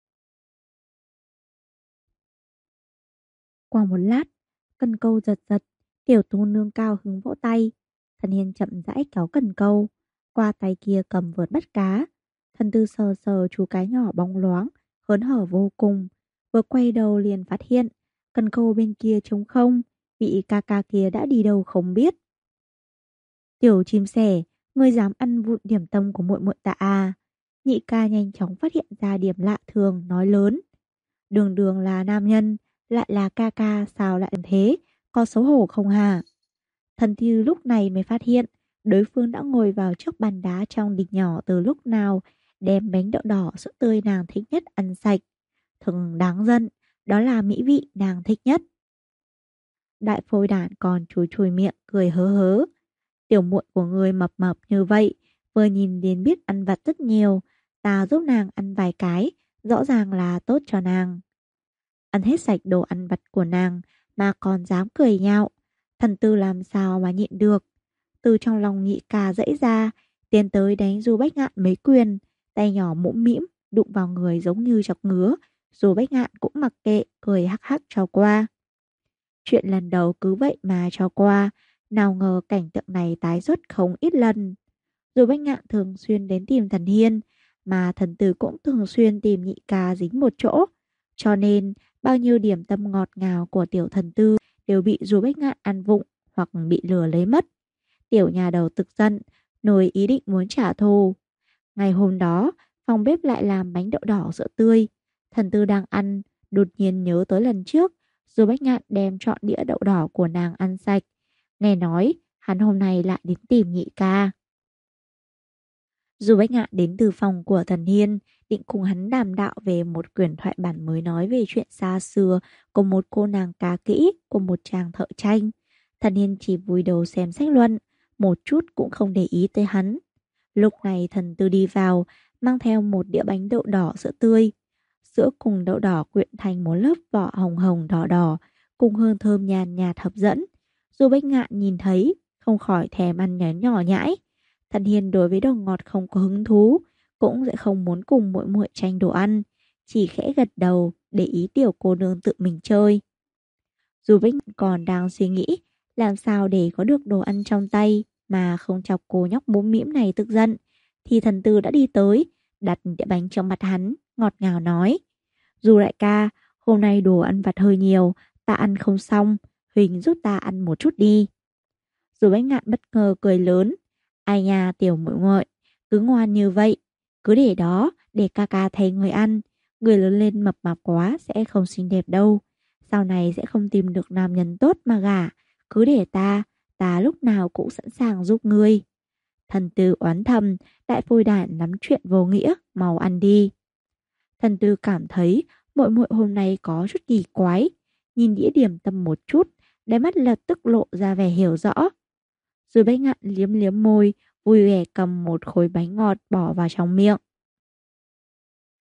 Qua một lát, cần câu giật giật, tiểu cô nương cao hứng vỗ tay. Thần Hiền chậm rãi kéo cần câu, qua tay kia cầm vợt bắt cá. Thần Tư sờ sờ chú cái nhỏ bóng loáng, hớn hở vô cùng. Vừa quay đầu liền phát hiện, cần câu bên kia trống không, vị ca ca kia đã đi đâu không biết. Tiểu chim sẻ, ngươi dám ăn vụn điểm tâm của muội muội ta à? Nhị ca nhanh chóng phát hiện ra điểm lạ thường, nói lớn. Đường đường là nam nhân, lại là ca ca, sao lại làm thế? Có xấu hổ không hả? Thần Thư lúc này mới phát hiện đối phương đã ngồi vào trước bàn đá trong đình nhỏ từ lúc nào, đem bánh đậu đỏ sữa tươi nàng thích nhất ăn sạch. Thật đáng giận, đó là mỹ vị nàng thích nhất. Đại phôi đản còn chùi chùi miệng cười hớ hớ. Tiểu muội của người mập mập như vậy, vừa nhìn đến biết ăn vặt rất nhiều, ta giúp nàng ăn vài cái, rõ ràng là tốt cho nàng. Ăn hết sạch đồ ăn vặt của nàng mà còn dám cười nhạo. Thần Tư làm sao mà nhịn được. Từ trong lòng nhị ca dãy ra, tiến tới đánh Du Bách Ngạn mấy quyền, tay nhỏ mũm mĩm, đụng vào người giống như chọc ngứa. Du Bách Ngạn cũng mặc kệ, cười hắc hắc cho qua. Chuyện lần đầu cứ vậy mà cho qua, nào ngờ cảnh tượng này tái xuất không ít lần. Du Bách Ngạn thường xuyên đến tìm Thần Hiên, mà Thần Tử cũng thường xuyên tìm nhị ca dính một chỗ. Cho nên, bao nhiêu điểm tâm ngọt ngào của tiểu thần tư đều bị Du Bách Ngạn ăn vụng hoặc bị lừa lấy mất. Tiểu nhà đầu tức giận, nổi ý định muốn trả thù. Ngày hôm đó, phòng bếp lại làm bánh đậu đỏ sữa tươi. Thần tư đang ăn, đột nhiên nhớ tới lần trước, Du Bách Ngạn đem trọn đĩa đậu đỏ của nàng ăn sạch. Nghe nói, hắn hôm nay lại đến tìm nhị ca. Du Bách Ngạn đến từ phòng của Thần Hiên, định cùng hắn đàm đạo về một quyển thoại bản mới nói về chuyện xa xưa của một cô nàng cá kỹ, của một chàng thợ tranh. Thần Hiên chỉ vùi đầu xem sách luận, một chút cũng không để ý tới hắn. Lúc này thần tư đi vào, mang theo một đĩa bánh đậu đỏ sữa tươi. Sữa cùng đậu đỏ quyện thành một lớp vỏ hồng hồng đỏ đỏ, cùng hương thơm nhàn nhạt hấp dẫn. Du Bách Ngạn nhìn thấy, không khỏi thèm ăn nhén nhỏ nhãi. Thần Hiên đối với đồ ngọt không có hứng thú, cũng sẽ không muốn cùng muội muội tranh đồ ăn, chỉ khẽ gật đầu để ý tiểu cô nương tự mình chơi. Du Bách còn đang suy nghĩ làm sao để có được đồ ăn trong tay mà không chọc cô nhóc mũm mĩm này tức giận, thì thần tư đã đi tới, đặt đĩa bánh trong mặt hắn, ngọt ngào nói: Du đại ca, hôm nay đồ ăn vặt hơi nhiều, ta ăn không xong, Huỳnh giúp ta ăn một chút đi. Du Bách Ngạn bất ngờ cười lớn: Ai nha tiểu muội muội, cứ ngoan như vậy, cứ để đó để ca ca thấy người ăn. Người lớn lên mập mạp quá sẽ không xinh đẹp đâu, sau này sẽ không tìm được nam nhân tốt mà gả. Cứ để ta lúc nào cũng sẵn sàng giúp ngươi. Thần tư oán thầm, đại phôi đản lắm chuyện vô nghĩa, mau ăn đi. Thần tư cảm thấy muội muội hôm nay có chút kỳ quái, nhìn đĩa điểm tâm một chút, đáy mắt lập tức lộ ra vẻ hiểu rõ. Rồi Bách Ngạn liếm liếm môi, vui vẻ cầm một khối bánh ngọt bỏ vào trong miệng.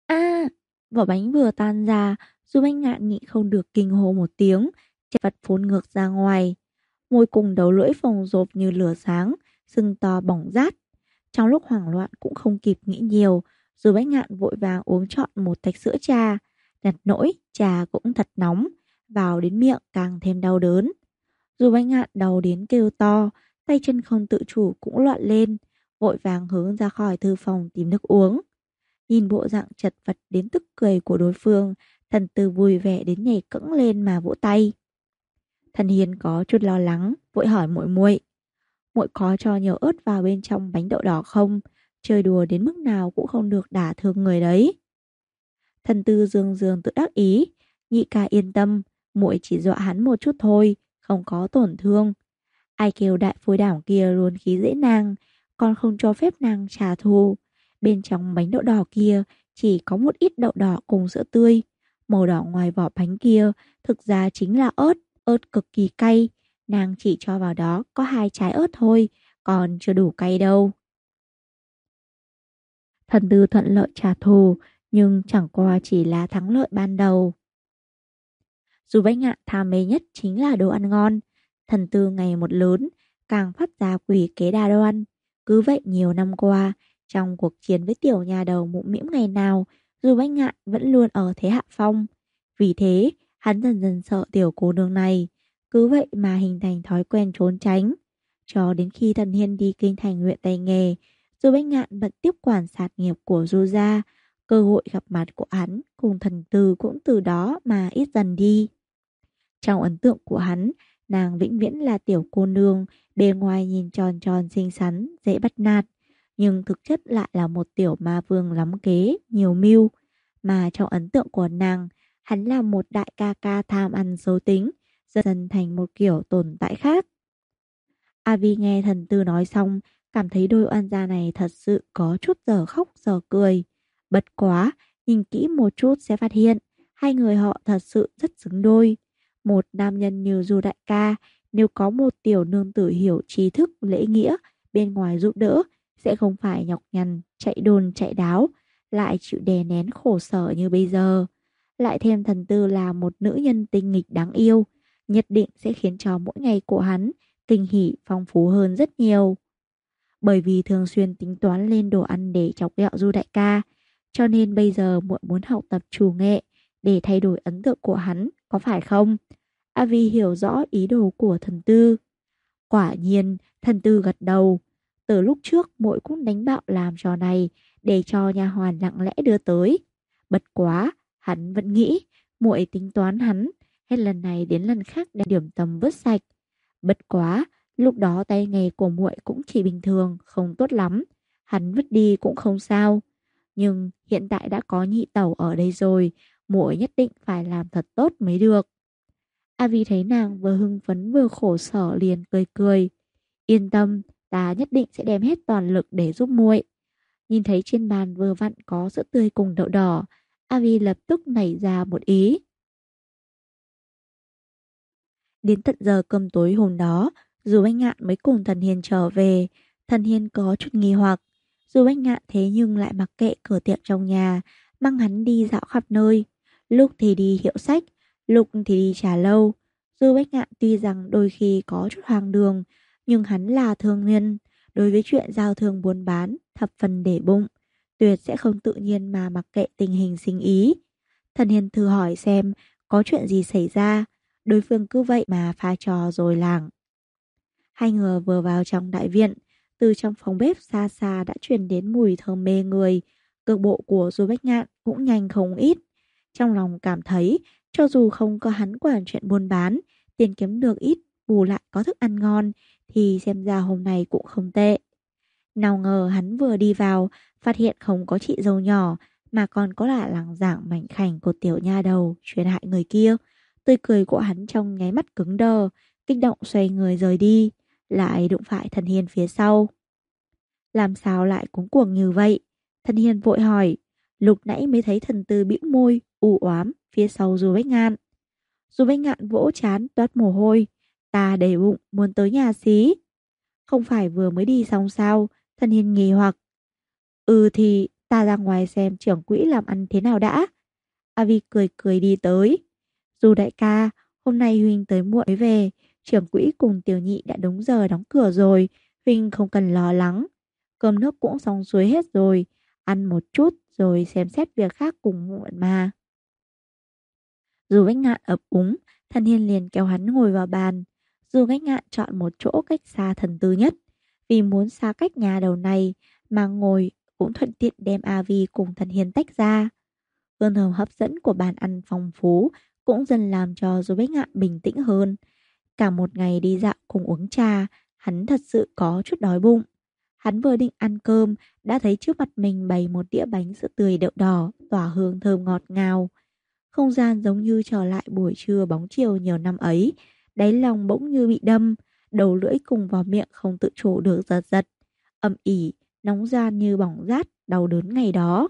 A! Vỏ bánh vừa tan ra, Du Bách Ngạn nhịn không được kinh hô một tiếng, chật vật phun ngược ra ngoài. Môi cùng đầu lưỡi phồng rộp như lửa sáng, sưng to bỏng rát. Trong lúc hoảng loạn cũng không kịp nghĩ nhiều, Du Bách Ngạn vội vàng uống trọn một tách sữa trà. Đặt nỗi trà cũng thật nóng, vào đến miệng càng thêm đau đớn. Du Bách Ngạn đau đến kêu to, tay chân không tự chủ cũng loạn lên, vội vàng hướng ra khỏi thư phòng tìm nước uống. Nhìn bộ dạng chật vật đến tức cười của đối phương, Thần Tư vui vẻ đến nhảy cẫng lên mà vỗ tay. Thần Hiền có chút lo lắng, vội hỏi muội muội, muội có cho nhiều ớt vào bên trong bánh đậu đỏ không? Chơi đùa đến mức nào cũng không được đả thương người đấy. Thần Tư dương dương tự đắc ý, nhị ca yên tâm, muội chỉ dọa hắn một chút thôi, không có tổn thương. Ai kêu đại phôi đảng kia luôn khí dễ nàng, còn không cho phép nàng trả thù. Bên trong bánh đậu đỏ kia chỉ có một ít đậu đỏ cùng sữa tươi. Màu đỏ ngoài vỏ bánh kia thực ra chính là ớt, ớt cực kỳ cay. Nàng chỉ cho vào đó có 2 trái ớt thôi, còn chưa đủ cay đâu. Thần Tư thuận lợi trả thù, nhưng chẳng qua chỉ là thắng lợi ban đầu. Dù Bách Ngạn tham mê nhất chính là đồ ăn ngon. Thần Tư ngày một lớn, càng phát ra quỷ kế đa đoan. Cứ vậy nhiều năm qua, trong cuộc chiến với tiểu nhà đầu mụn mĩm ngày nào, Dù Bách Ngạn vẫn luôn ở thế hạ phong. Vì thế, hắn dần dần sợ tiểu cô nương này. Cứ vậy mà hình thành thói quen trốn tránh. Cho đến khi Thần Hiên đi kinh thành huyện tay nghề, Dù Bách Ngạn bận tiếp quản sản nghiệp của Du gia. Cơ hội gặp mặt của hắn cùng Thần Tư cũng từ đó mà ít dần đi. Trong ấn tượng của hắn, nàng vĩnh viễn là tiểu cô nương, bề ngoài nhìn tròn tròn xinh xắn, dễ bắt nạt, nhưng thực chất lại là một tiểu ma vương lắm kế, nhiều mưu. Mà trong ấn tượng của nàng, hắn là một đại ca ca tham ăn xấu tính, dần dần thành một kiểu tồn tại khác. A Vi nghe thần tư nói xong, cảm thấy đôi oan gia này thật sự có chút giờ khóc giờ cười. Bất quá, nhìn kỹ một chút sẽ phát hiện, hai người họ thật sự rất xứng đôi. Một nam nhân như Du đại ca, nếu có một tiểu nương tử hiểu trí thức, lễ nghĩa, bên ngoài giúp đỡ, sẽ không phải nhọc nhằn, chạy đôn chạy đáo, lại chịu đè nén khổ sở như bây giờ. Lại thêm thần tư là một nữ nhân tinh nghịch đáng yêu, nhất định sẽ khiến cho mỗi ngày của hắn kinh hỉ phong phú hơn rất nhiều. Bởi vì thường xuyên tính toán lên đồ ăn để chọc ghẹo Du đại ca, cho nên bây giờ muội muốn học tập chủ nghệ để thay đổi ấn tượng của hắn, có phải không? A Vi hiểu rõ ý đồ của thần tư. Quả nhiên, thần tư gật đầu. Từ lúc trước muội cũng đánh bạo làm trò này để cho nha hoàn lặng lẽ đưa tới. Bất quá, hắn vẫn nghĩ muội tính toán hắn, hết lần này đến lần khác đem điểm tâm vứt sạch. Bất quá, lúc đó tay nghề của muội cũng chỉ bình thường, không tốt lắm. Hắn vứt đi cũng không sao. Nhưng hiện tại đã có nhị tẩu ở đây rồi, muội nhất định phải làm thật tốt mới được. A Vi thấy nàng vừa hưng phấn vừa khổ sở liền cười cười. Yên tâm, ta nhất định sẽ đem hết toàn lực để giúp muội. Nhìn thấy trên bàn vừa vặn có sữa tươi cùng đậu đỏ, A Vi lập tức nảy ra một ý. Đến tận giờ cơm tối hôm đó, dù Bách Ngạn mới cùng Thần Hiền trở về, Thần Hiền có chút nghi hoặc. Dù Bách Ngạn thế nhưng lại mặc kệ cửa tiệm trong nhà, mang hắn đi dạo khắp nơi. Lúc thì đi hiệu sách, lúc thì đi trà lâu. Dù Bách Ngạn tuy rằng đôi khi có chút hoang đường, nhưng hắn là thương nhân. Đối với chuyện giao thương buôn bán, thập phần để bụng. Tuyệt sẽ không tự nhiên mà mặc kệ tình hình sinh ý. Thần Hiền thử hỏi xem có chuyện gì xảy ra. Đối phương cứ vậy mà pha trò rồi lảng. Hai người vừa vào trong đại viện, từ trong phòng bếp xa xa đã truyền đến mùi thơm mê người. Cước bộ của Du Bách Ngạn cũng nhanh không ít. Trong lòng cảm thấy, cho dù không có hắn quản chuyện buôn bán, tiền kiếm được ít, bù lại có thức ăn ngon, thì xem ra hôm nay cũng không tệ. Nào ngờ hắn vừa đi vào, phát hiện không có chị dâu nhỏ, mà còn có là làng giảng mảnh khảnh của tiểu nha đầu truyền hại người kia. Tươi cười của hắn trong nháy mắt cứng đờ, kích động xoay người rời đi, lại đụng phải Thần Hiên phía sau. Làm sao lại cuống cuồng như vậy? Thần Hiên vội hỏi, lúc nãy mới thấy thần tư bĩu môi, u oám phía sau Du Bách Ngạn. Du Bách Ngạn vỗ chán toát mồ hôi, ta đầy bụng muốn tới nhà xí. Không phải vừa mới đi xong sao? Thần Hiên nghi hoặc. Ừ thì ta ra ngoài xem trưởng quỹ làm ăn thế nào đã. Avi cười cười đi tới. Dù đại ca, hôm nay Huynh tới muộn mới về, trưởng quỹ cùng tiểu nhị đã đúng giờ đóng cửa rồi, Huynh không cần lo lắng. Cơm nước cũng xong xuôi hết rồi, ăn một chút rồi xem xét việc khác cùng muộn mà. Dù Bách Ngạn ấp úng, Thần Hiên liền kéo hắn ngồi vào bàn. Dù Bách Ngạn chọn một chỗ cách xa Thần Tư nhất, vì muốn xa cách nhà đầu này mà ngồi cũng thuận tiện đem Avi cùng Thần Hiên tách ra. Hương thơm hấp dẫn của bàn ăn phong phú cũng dần làm cho Du Bách Ngạn bình tĩnh hơn. Cả một ngày đi dạo cùng uống trà, hắn thật sự có chút đói bụng. Hắn vừa định ăn cơm, đã thấy trước mặt mình bày một đĩa bánh sữa tươi đậu đỏ, tỏa hương thơm ngọt ngào. Không gian giống như trở lại buổi trưa bóng chiều nhiều năm ấy, đáy lòng bỗng như bị đâm, đầu lưỡi cùng vào miệng không tự chủ được giật giật, âm ỉ, nóng gian như bỏng rát, đau đớn ngày đó.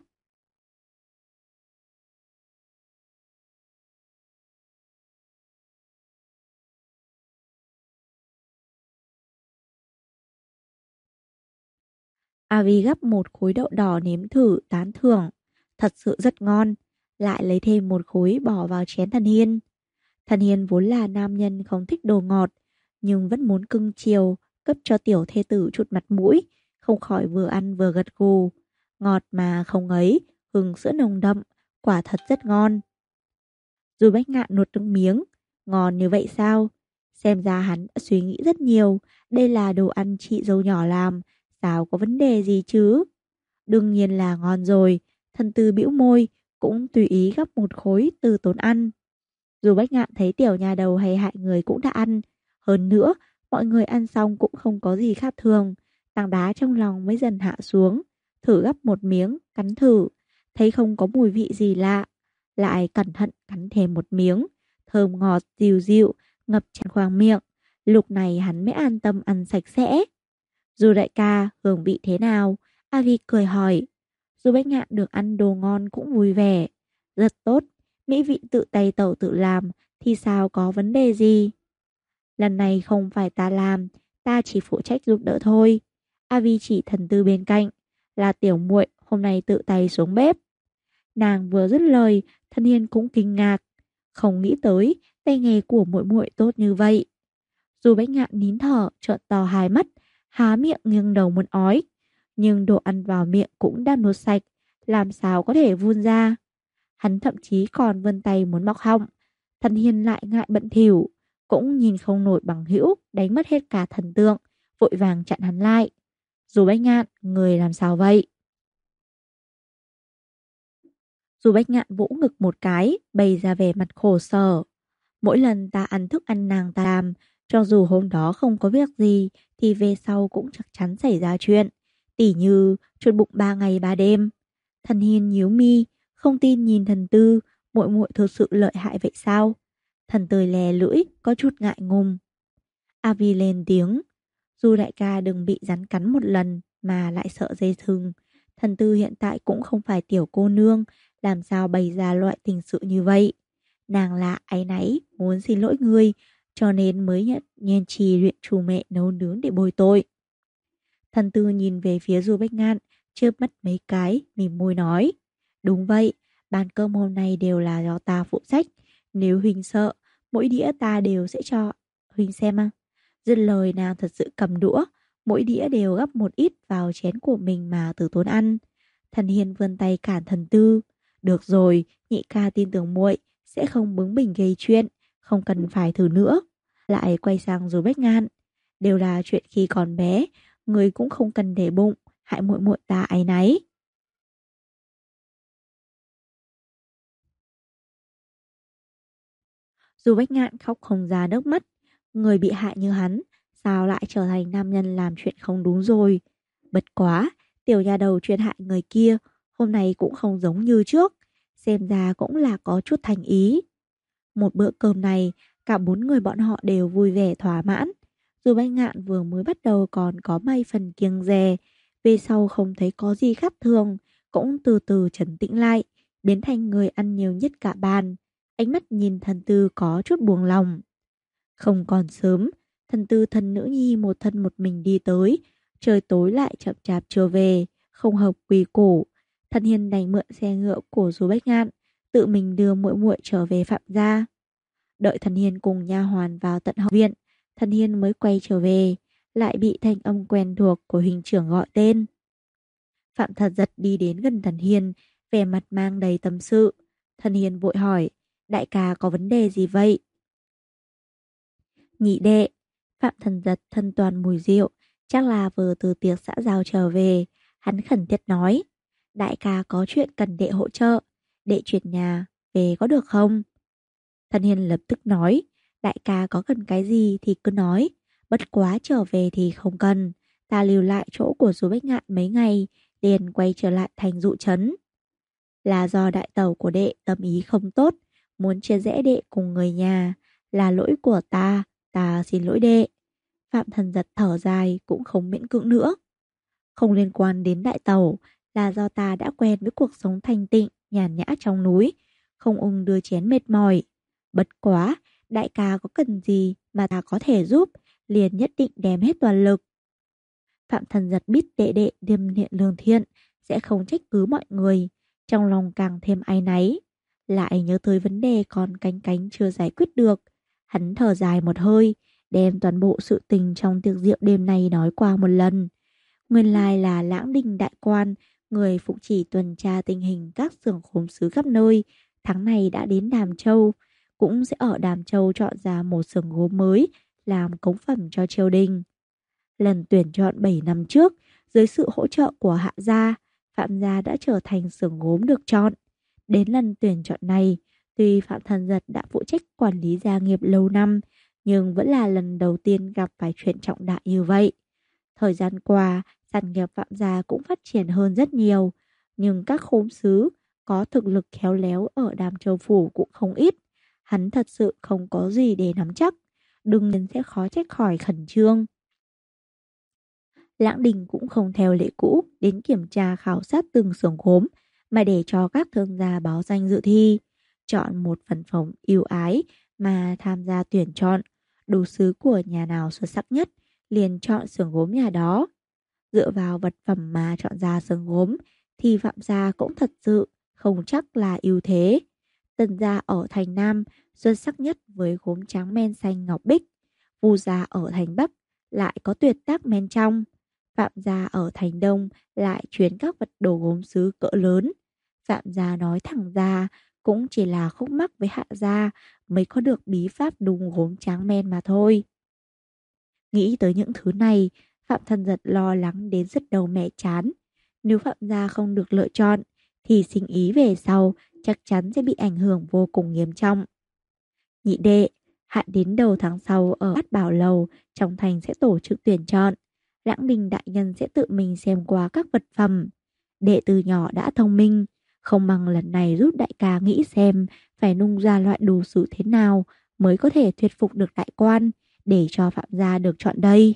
Avi gắp một khối đậu đỏ nếm thử tán thưởng, thật sự rất ngon, lại lấy thêm một khối bỏ vào chén Thần Hiên. Thần Hiên vốn là nam nhân không thích đồ ngọt, nhưng vẫn muốn cưng chiều, cấp cho tiểu thê tử chút mặt mũi, không khỏi vừa ăn vừa gật gù. Ngọt mà không ấy, hương sữa nồng đậm, quả thật rất ngon. Dù Bách Ngạn nuốt nước miếng, ngon như vậy sao? Xem ra hắn đã suy nghĩ rất nhiều, đây là đồ ăn chị dâu nhỏ làm, sao có vấn đề gì chứ? Đương nhiên là ngon rồi, Thần Tư bĩu môi, cũng tùy ý gắp một khối từ tốn ăn. Dù Bách Ngạn thấy tiểu nhà đầu hay hại người cũng đã ăn. Hơn nữa, mọi người ăn xong cũng không có gì khác thường. Tảng đá trong lòng mới dần hạ xuống. Thử gắp một miếng, cắn thử. Thấy không có mùi vị gì lạ. Lại cẩn thận cắn thêm một miếng. Thơm ngọt, dịu dịu, ngập tràn khoang miệng. Lúc này hắn mới an tâm ăn sạch sẽ. Dù đại ca, hương vị thế nào? Avi cười hỏi. Dù Bách Ngạn được ăn đồ ngon cũng vui vẻ. Rất tốt. Mỹ vị tự tay tẩu tự làm thì sao có vấn đề gì? Lần này không phải ta làm, ta chỉ phụ trách giúp đỡ thôi. Avi chỉ Thần Tư bên cạnh, là tiểu muội hôm nay tự tay xuống bếp. Nàng vừa dứt lời, Thần Hiên cũng kinh ngạc, không nghĩ tới tay nghề của muội muội tốt như vậy. Dù Bách Ngạn nín thở, trợn to hai mắt, há miệng nghiêng đầu muốn ói, nhưng đồ ăn vào miệng cũng đã nuốt sạch, làm sao có thể vun ra. Hắn thậm chí còn vươn tay muốn móc họng. Thần Hiên lại ngại bận thỉu, cũng nhìn không nổi bằng hữu, đánh mất hết cả thần tượng, vội vàng chặn hắn lại. Dù Bách Ngạn, người làm sao vậy? Dù Bách Ngạn vỗ ngực một cái, bày ra vẻ mặt khổ sở. Mỗi lần ta ăn thức ăn nàng ta làm, cho dù hôm đó không có việc gì, thì về sau cũng chắc chắn xảy ra chuyện. Tỉ như chuột bụng 3 ngày 3 đêm. Thần Hiên nhíu mi, không tin nhìn Thần Tư, muội muội thực sự lợi hại vậy sao? Thần Tư lè lưỡi, có chút ngại ngùng. Avi lên tiếng, dù đại ca đừng bị rắn cắn một lần mà lại sợ dây thừng. Thần Tư hiện tại cũng không phải tiểu cô nương, làm sao bày ra loại tình sự như vậy. Nàng là áy náy, muốn xin lỗi ngươi, cho nên mới nhận nhiên trì luyện chủ mẹ nấu nướng để bồi tội. Thần Tư nhìn về phía Du Bách Ngạn, chớp mắt mấy cái, mỉm môi nói. Đúng vậy, bàn cơm hôm nay đều là do ta phụ trách. Nếu Huỳnh sợ, mỗi đĩa ta đều sẽ cho Huỳnh xem à. Dứt lời nàng thật sự cầm đũa, mỗi đĩa đều gắp một ít vào chén của mình mà từ tốn ăn. Thần Hiên vươn tay cản Thần Tư. Được rồi, nhị ca tin tưởng muội sẽ không bướng bỉnh gây chuyện, không cần phải thử nữa. Lại quay sang Du Bách Ngạn. Đều là chuyện khi còn bé, người cũng không cần để bụng, hại muội muội ta áy náy. Dù Bách Ngạn khóc không ra nước mắt, người bị hại như hắn, sao lại trở thành nam nhân làm chuyện không đúng rồi. Bất quá, tiểu nhà đầu chuyên hại người kia, hôm nay cũng không giống như trước, xem ra cũng là có chút thành ý. Một bữa cơm này, cả 4 người bọn họ đều vui vẻ thỏa mãn. Dù Bách Ngạn vừa mới bắt đầu còn có mấy phần kiêng dè, về sau không thấy có gì khác thường, cũng từ từ trấn tĩnh lại, biến thành người ăn nhiều nhất cả bàn. Ánh mắt nhìn Thần Tư có chút buồn lòng. Không còn sớm, Thần Tư thân nữ nhi một thân một mình đi tới, trời tối lại chậm chạp chưa về, không hợp quy củ. Thần Hiền đành mượn xe ngựa của Du Bách Ngạn, tự mình đưa muội muội trở về Phạm gia. Đợi Thần Hiền cùng nha hoàn vào tận hậu viện, Thần Hiền mới quay trở về, lại bị thanh âm quen thuộc của huynh trưởng gọi tên. Phạm Thật Giật đi đến gần Thần Hiền, vẻ mặt mang đầy tâm sự. Thần Hiền vội hỏi, đại ca có vấn đề gì vậy? Nhị đệ, Phạm Thần Giật thân toàn mùi rượu, chắc là vừa từ tiệc xã giao trở về. Hắn khẩn thiết nói, đại ca có chuyện cần đệ hỗ trợ, đệ chuyển nhà về có được không? Thần Hiền lập tức nói, đại ca có cần cái gì thì cứ nói, bất quá trở về thì không cần, ta lưu lại chỗ của Du Bách Ngạn mấy ngày, liền quay trở lại thành Dụ Trấn. Là do đại tẩu của đệ tâm ý không tốt, muốn chia rẽ đệ cùng người nhà, là lỗi của ta, ta xin lỗi đệ. Phạm Thần Giật thở dài cũng không miễn cưỡng nữa. Không liên quan đến đại tẩu, là do ta đã quen với cuộc sống thanh tịnh, nhàn nhã trong núi, không ưng đưa chén mệt mỏi. Bất quá, đại ca có cần gì mà ta có thể giúp, liền nhất định đem hết toàn lực. Phạm Thần Giật biết đệ đệ điềm thiện lương thiện, sẽ không trách cứ mọi người, trong lòng càng thêm áy náy. Lại nhớ tới vấn đề còn canh cánh chưa giải quyết được. Hắn thở dài một hơi, đem toàn bộ sự tình trong tiệc rượu đêm nay nói qua một lần. Nguyên lai là Lãng Đình đại quan, người phụ chỉ tuần tra tình hình các xưởng khốm sứ khắp nơi, tháng này đã đến Đàm Châu, cũng sẽ ở Đàm Châu chọn ra một xưởng gốm mới làm cống phẩm cho triều đình. Lần tuyển chọn 7 năm trước, dưới sự hỗ trợ của Hạ gia, Phạm gia đã trở thành xưởng gốm được chọn. Đến lần tuyển chọn này, tuy Phạm Thần Giật đã phụ trách quản lý gia nghiệp lâu năm, nhưng vẫn là lần đầu tiên gặp phải chuyện trọng đại như vậy. Thời gian qua, sản nghiệp Phạm gia cũng phát triển hơn rất nhiều, nhưng các khốm sứ có thực lực khéo léo ở Đàm Châu Phủ cũng không ít. Hắn thật sự không có gì để nắm chắc, đương nhiên sẽ khó trách khỏi khẩn trương. Lãng Đình cũng không theo lệ cũ đến kiểm tra khảo sát từng xưởng gốm, mà để cho các thương gia báo danh dự thi, chọn một phần phòng ưu ái mà tham gia tuyển chọn. Đồ sứ của nhà nào xuất sắc nhất liền chọn xưởng gốm nhà đó. Dựa vào vật phẩm mà chọn ra xưởng gốm thì Phạm gia cũng thật sự không chắc là ưu thế. Tần gia ở thành Nam xuất sắc nhất với gốm tráng men xanh ngọc bích, Vu gia ở thành Bắc lại có tuyệt tác men trong, Phạm gia ở thành Đông lại chuyến các vật đồ gốm sứ cỡ lớn. Phạm gia nói thẳng ra cũng chỉ là khúc mắc với Hạ gia mới có được bí pháp đun gốm tráng men mà thôi. Nghĩ tới những thứ này, Phạm Thần Giật lo lắng đến rất đầu mẹ chán. Nếu Phạm gia không được lựa chọn, thì sinh ý về sau chắc chắn sẽ bị ảnh hưởng vô cùng nghiêm trọng. Nhị đệ, hạn đến đầu tháng sau ở Bát Bảo Lầu, trong thành sẽ tổ chức tuyển chọn. Lãng Đình đại nhân sẽ tự mình xem qua các vật phẩm. Đệ từ nhỏ đã thông minh, không bằng lần này giúp đại ca nghĩ xem phải nung ra loại đồ sứ thế nào mới có thể thuyết phục được đại quan để cho Phạm gia được chọn đây.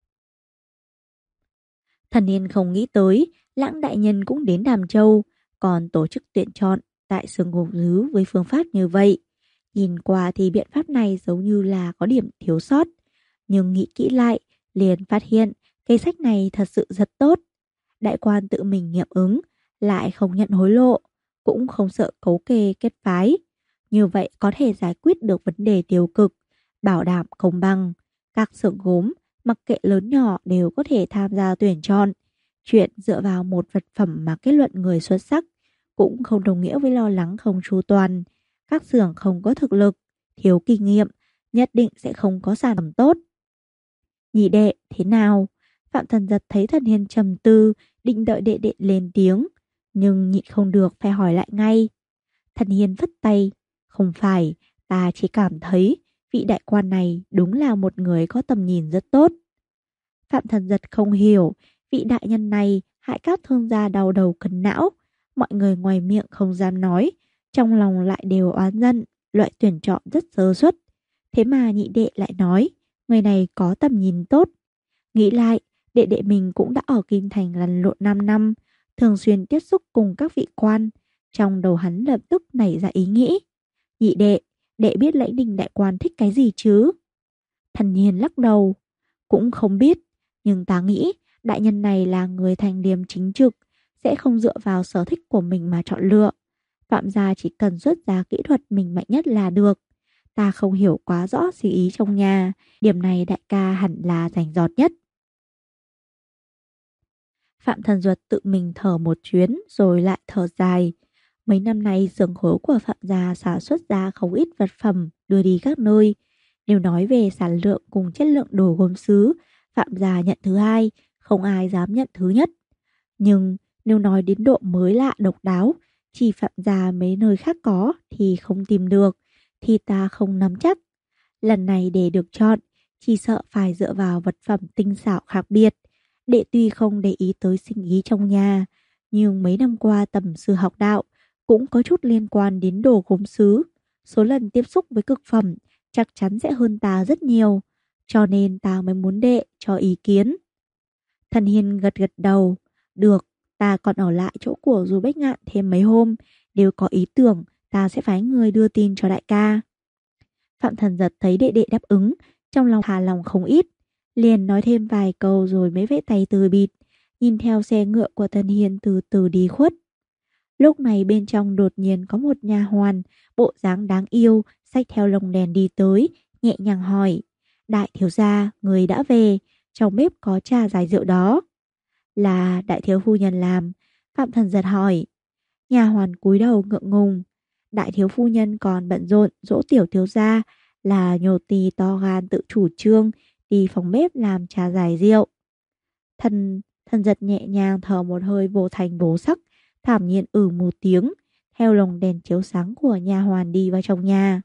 Thần Yên không nghĩ tới Lãng đại nhân cũng đến Đàm Châu, còn tổ chức tuyển chọn tại xưởng gốm sứ với phương pháp như vậy. Nhìn qua thì biện pháp này giống như là có điểm thiếu sót, nhưng nghĩ kỹ lại liền phát hiện cây sách này thật sự rất tốt. Đại quan tự mình nghiệm ứng, lại không nhận hối lộ, cũng không sợ cấu kê kết phái. Như vậy có thể giải quyết được vấn đề tiêu cực, bảo đảm công bằng. Các xưởng gốm, mặc kệ lớn nhỏ đều có thể tham gia tuyển chọn. Chuyện dựa vào một vật phẩm mà kết luận người xuất sắc cũng không đồng nghĩa với lo lắng không chu toàn. Các xưởng không có thực lực, thiếu kinh nghiệm, nhất định sẽ không có sản phẩm tốt. Nhị đệ, thế nào? Phạm Thần Giật thấy Thần Hiên trầm tư, định đợi đệ đệ lên tiếng, nhưng nhịn không được phải hỏi lại ngay. Thần Hiên phất tay, không phải, ta chỉ cảm thấy vị đại quan này đúng là một người có tầm nhìn rất tốt. Phạm Thần Giật không hiểu, vị đại nhân này hại các thương gia đau đầu cân não, mọi người ngoài miệng không dám nói, trong lòng lại đều oán giận, loại tuyển chọn rất sơ suất. Thế mà nhị đệ lại nói, người này có tầm nhìn tốt. Nghĩ lại, đệ đệ mình cũng đã ở Kinh Thành lăn lộn 5 năm, thường xuyên tiếp xúc cùng các vị quan. Trong đầu hắn lập tức nảy ra ý nghĩ. Nhị đệ, đệ biết Lãnh Đình đại quan thích cái gì chứ? Thần Hiền lắc đầu. Cũng không biết, nhưng ta nghĩ đại nhân này là người thành liêm chính trực, sẽ không dựa vào sở thích của mình mà chọn lựa. Phạm gia chỉ cần xuất ra kỹ thuật mình mạnh nhất là được. Ta không hiểu quá rõ suy ý trong nhà, điểm này đại ca hẳn là rành rọt nhất. Phạm Thần Duật tự mình thở một chuyến rồi lại thở dài. Mấy năm nay xưởng gỗ của Phạm gia sản xuất ra không ít vật phẩm đưa đi các nơi. Nếu nói về sản lượng cùng chất lượng đồ gốm sứ, Phạm gia nhận thứ hai, không ai dám nhận thứ nhất. Nhưng nếu nói đến độ mới lạ độc đáo, chỉ Phạm gia mấy nơi khác có thì không tìm được, thì ta không nắm chắc. Lần này để được chọn, chỉ sợ phải dựa vào vật phẩm tinh xảo khác biệt. Đệ tuy không để ý tới sinh ý trong nhà, nhưng mấy năm qua tầm sư học đạo cũng có chút liên quan đến đồ gốm sứ. Số lần tiếp xúc với cực phẩm chắc chắn sẽ hơn ta rất nhiều, cho nên ta mới muốn đệ cho ý kiến. Thần Hiên gật gật đầu. Được, ta còn ở lại chỗ của Du Bách Ngạn thêm mấy hôm. Nếu có ý tưởng, ta sẽ phái người đưa tin cho đại ca. Phạm Thần Giật thấy đệ đệ đáp ứng, trong lòng thả lòng không ít. Liền nói thêm vài câu rồi mới vẫy tay từ biệt, nhìn theo xe ngựa của Thần Hiên từ từ đi khuất. Lúc này bên trong đột nhiên có một nha hoàn, bộ dáng đáng yêu, xách theo lồng đèn đi tới, nhẹ nhàng hỏi: Đại thiếu gia, người đã về, trong bếp có trà giải rượu đó. Là đại thiếu phu nhân làm. Phạm Thần Giật hỏi. Nha hoàn cúi đầu ngượng ngùng. Đại thiếu phu nhân còn bận rộn dỗ tiểu thiếu gia, là nhồ tì to gan tự chủ trương đi phòng bếp làm trà giải rượu. Thần Giật nhẹ nhàng thở một hơi vô thành vô sắc, thản nhiên một tiếng, theo lồng đèn chiếu sáng của nha hoàn đi vào trong nhà.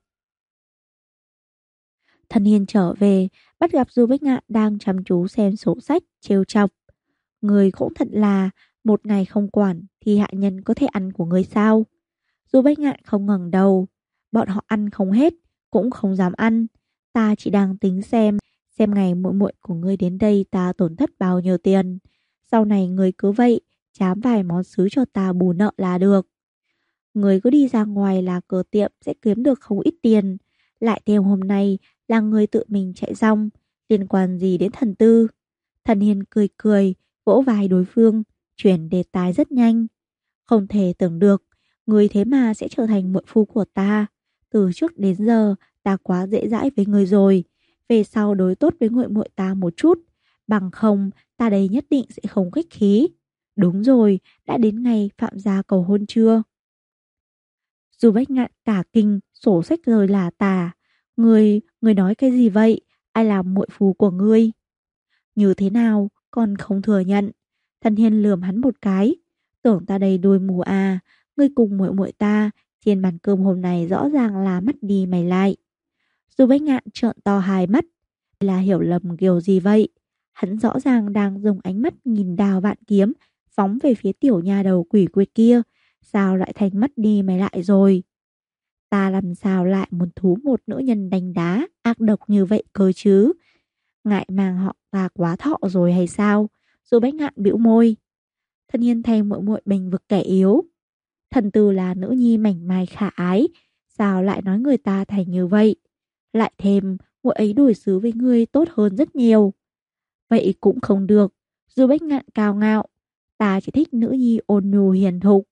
Thần Hiên trở về, bắt gặp Du Bách Ngạn đang chăm chú xem sổ sách, trêu chọc. Người cũng thật là, một ngày không quản thì hạ nhân có thể ăn của người sao? Du Bách Ngạn không ngẩng đầu, bọn họ ăn không hết, cũng không dám ăn. Ta chỉ đang tính xem ngày muội muội của ngươi đến đây ta tổn thất bao nhiêu tiền. Sau này ngươi cứ vậy, chám vài món sứ cho ta bù nợ là được. Ngươi cứ đi ra ngoài là cửa tiệm sẽ kiếm được không ít tiền. Lại thêm hôm nay là ngươi tự mình chạy rong, liên quan gì đến thần tư? Thần Hiên cười cười, vỗ vai đối phương, chuyển đề tài rất nhanh. Không thể tưởng được, ngươi thế mà sẽ trở thành muội phu của ta. Từ trước đến giờ, ta quá dễ dãi với ngươi rồi. Về sau đối tốt với muội muội ta một chút, bằng không, ta đây nhất định sẽ không khách khí. Đúng rồi, đã đến ngày Phạm gia cầu hôn chưa? Du Bách Ngạn cả kinh, sổ sách rời là tả. Ngươi nói cái gì vậy? Ai làm muội phu của ngươi? Như thế nào, còn không thừa nhận? Thần Hiên lườm hắn một cái. Tưởng ta đầy đuôi mù à, ngươi cùng muội muội ta, trên bàn cơm hôm nay rõ ràng là mắt đi mày lại. Du Bách Ngạn trợn to hai mắt, là hiểu lầm kiểu gì vậy? Hắn rõ ràng đang dùng ánh mắt nhìn đào vạn kiếm, phóng về phía tiểu nha đầu quỷ quyệt kia, sao lại thành mắt đi mày lại rồi? Ta làm sao lại muốn thú một nữ nhân đánh đá, ác độc như vậy cơ chứ? Ngại màng họ ta quá thọ rồi hay sao? Du Bách Ngạn bĩu môi. Thân Hiên thay muội muội bênh vực kẻ yếu. Thần Tư là nữ nhi mảnh mai khả ái, sao lại nói người ta thành như vậy? Lại thêm, muội ấy đối xử với ngươi tốt hơn rất nhiều. Vậy cũng không được. Du Bách Ngạn cao ngạo. Ta chỉ thích nữ nhi ôn nhu hiền thục.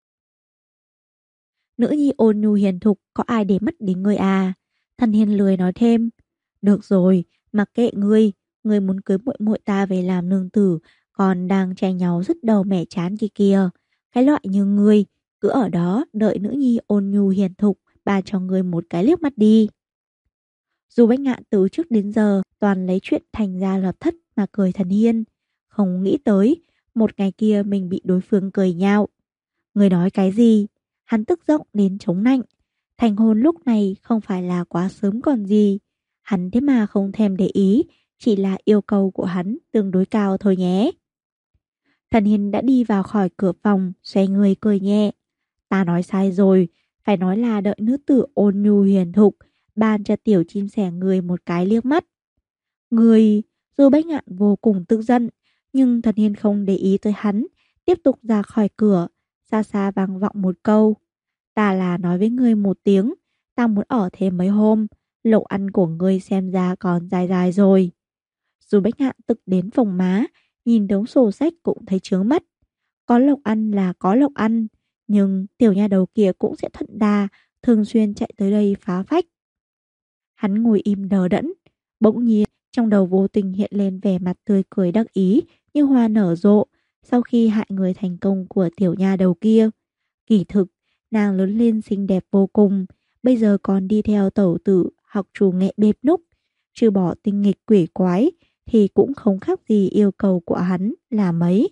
Nữ nhi ôn nhu hiền thục có ai để mắt đến ngươi à? Thần Hiên lười nói thêm. Được rồi, mặc kệ ngươi, ngươi muốn cưới muội muội ta về làm nương tử, còn đang tranh nhau rứt đầu mẻ chán kia kìa. Cái loại như ngươi, cứ ở đó đợi nữ nhi ôn nhu hiền thục, bà cho ngươi một cái liếc mắt đi. Dù Bách Ngạn từ trước đến giờ toàn lấy chuyện thành gia lập thất mà cười Thần Hiên, không nghĩ tới một ngày kia mình bị đối phương cười nhạo. Người nói cái gì? Hắn tức giận đến chống nạnh. Thành hôn lúc này không phải là quá sớm còn gì. Hắn thế mà không thèm để ý, chỉ là yêu cầu của hắn tương đối cao thôi nhé. Thần Hiên đã đi vào khỏi cửa phòng, xoay người cười nhẹ. Ta nói sai rồi, phải nói là đợi nữ tử ôn nhu hiền thục, ban cho tiểu chim sẻ người một cái liếc mắt. Người, dù Bách Ngạn vô cùng tức giận, nhưng Thần Hiên không để ý tới hắn, tiếp tục ra khỏi cửa, xa xa vang vọng một câu. Ta là nói với ngươi một tiếng, ta muốn ở thêm mấy hôm, lộc ăn của ngươi xem ra còn dài dài rồi. Dù Bách Ngạn tức đến phồng má, nhìn đống sổ sách cũng thấy chướng mắt. Có lộc ăn là có lộc ăn, nhưng tiểu nha đầu kia cũng sẽ thuận đà, thường xuyên chạy tới đây phá phách. Hắn ngồi im đờ đẫn, bỗng nhiên trong đầu vô tình hiện lên vẻ mặt tươi cười đắc ý như hoa nở rộ sau khi hại người thành công của tiểu nha đầu kia. Kỳ thực, nàng lớn lên xinh đẹp vô cùng, bây giờ còn đi theo tẩu tử học chủ nghệ bếp núc, trừ bỏ tinh nghịch quỷ quái thì cũng không khác gì yêu cầu của hắn là mấy.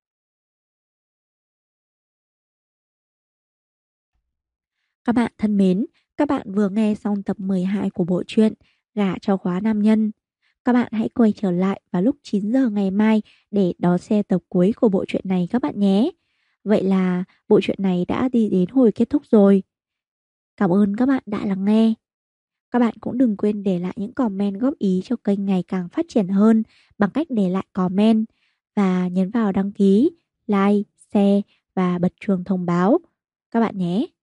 Các bạn thân mến, các bạn vừa nghe xong tập 12 của bộ truyện Gả cho khóa nam nhân. Các bạn hãy quay trở lại vào lúc 9 giờ ngày mai để đón xem tập cuối của bộ truyện này các bạn nhé. Vậy là bộ truyện này đã đi đến hồi kết thúc rồi. Cảm ơn các bạn đã lắng nghe. Các bạn cũng đừng quên để lại những comment góp ý cho kênh ngày càng phát triển hơn bằng cách để lại comment và nhấn vào đăng ký, like, share và bật chuông thông báo các bạn nhé.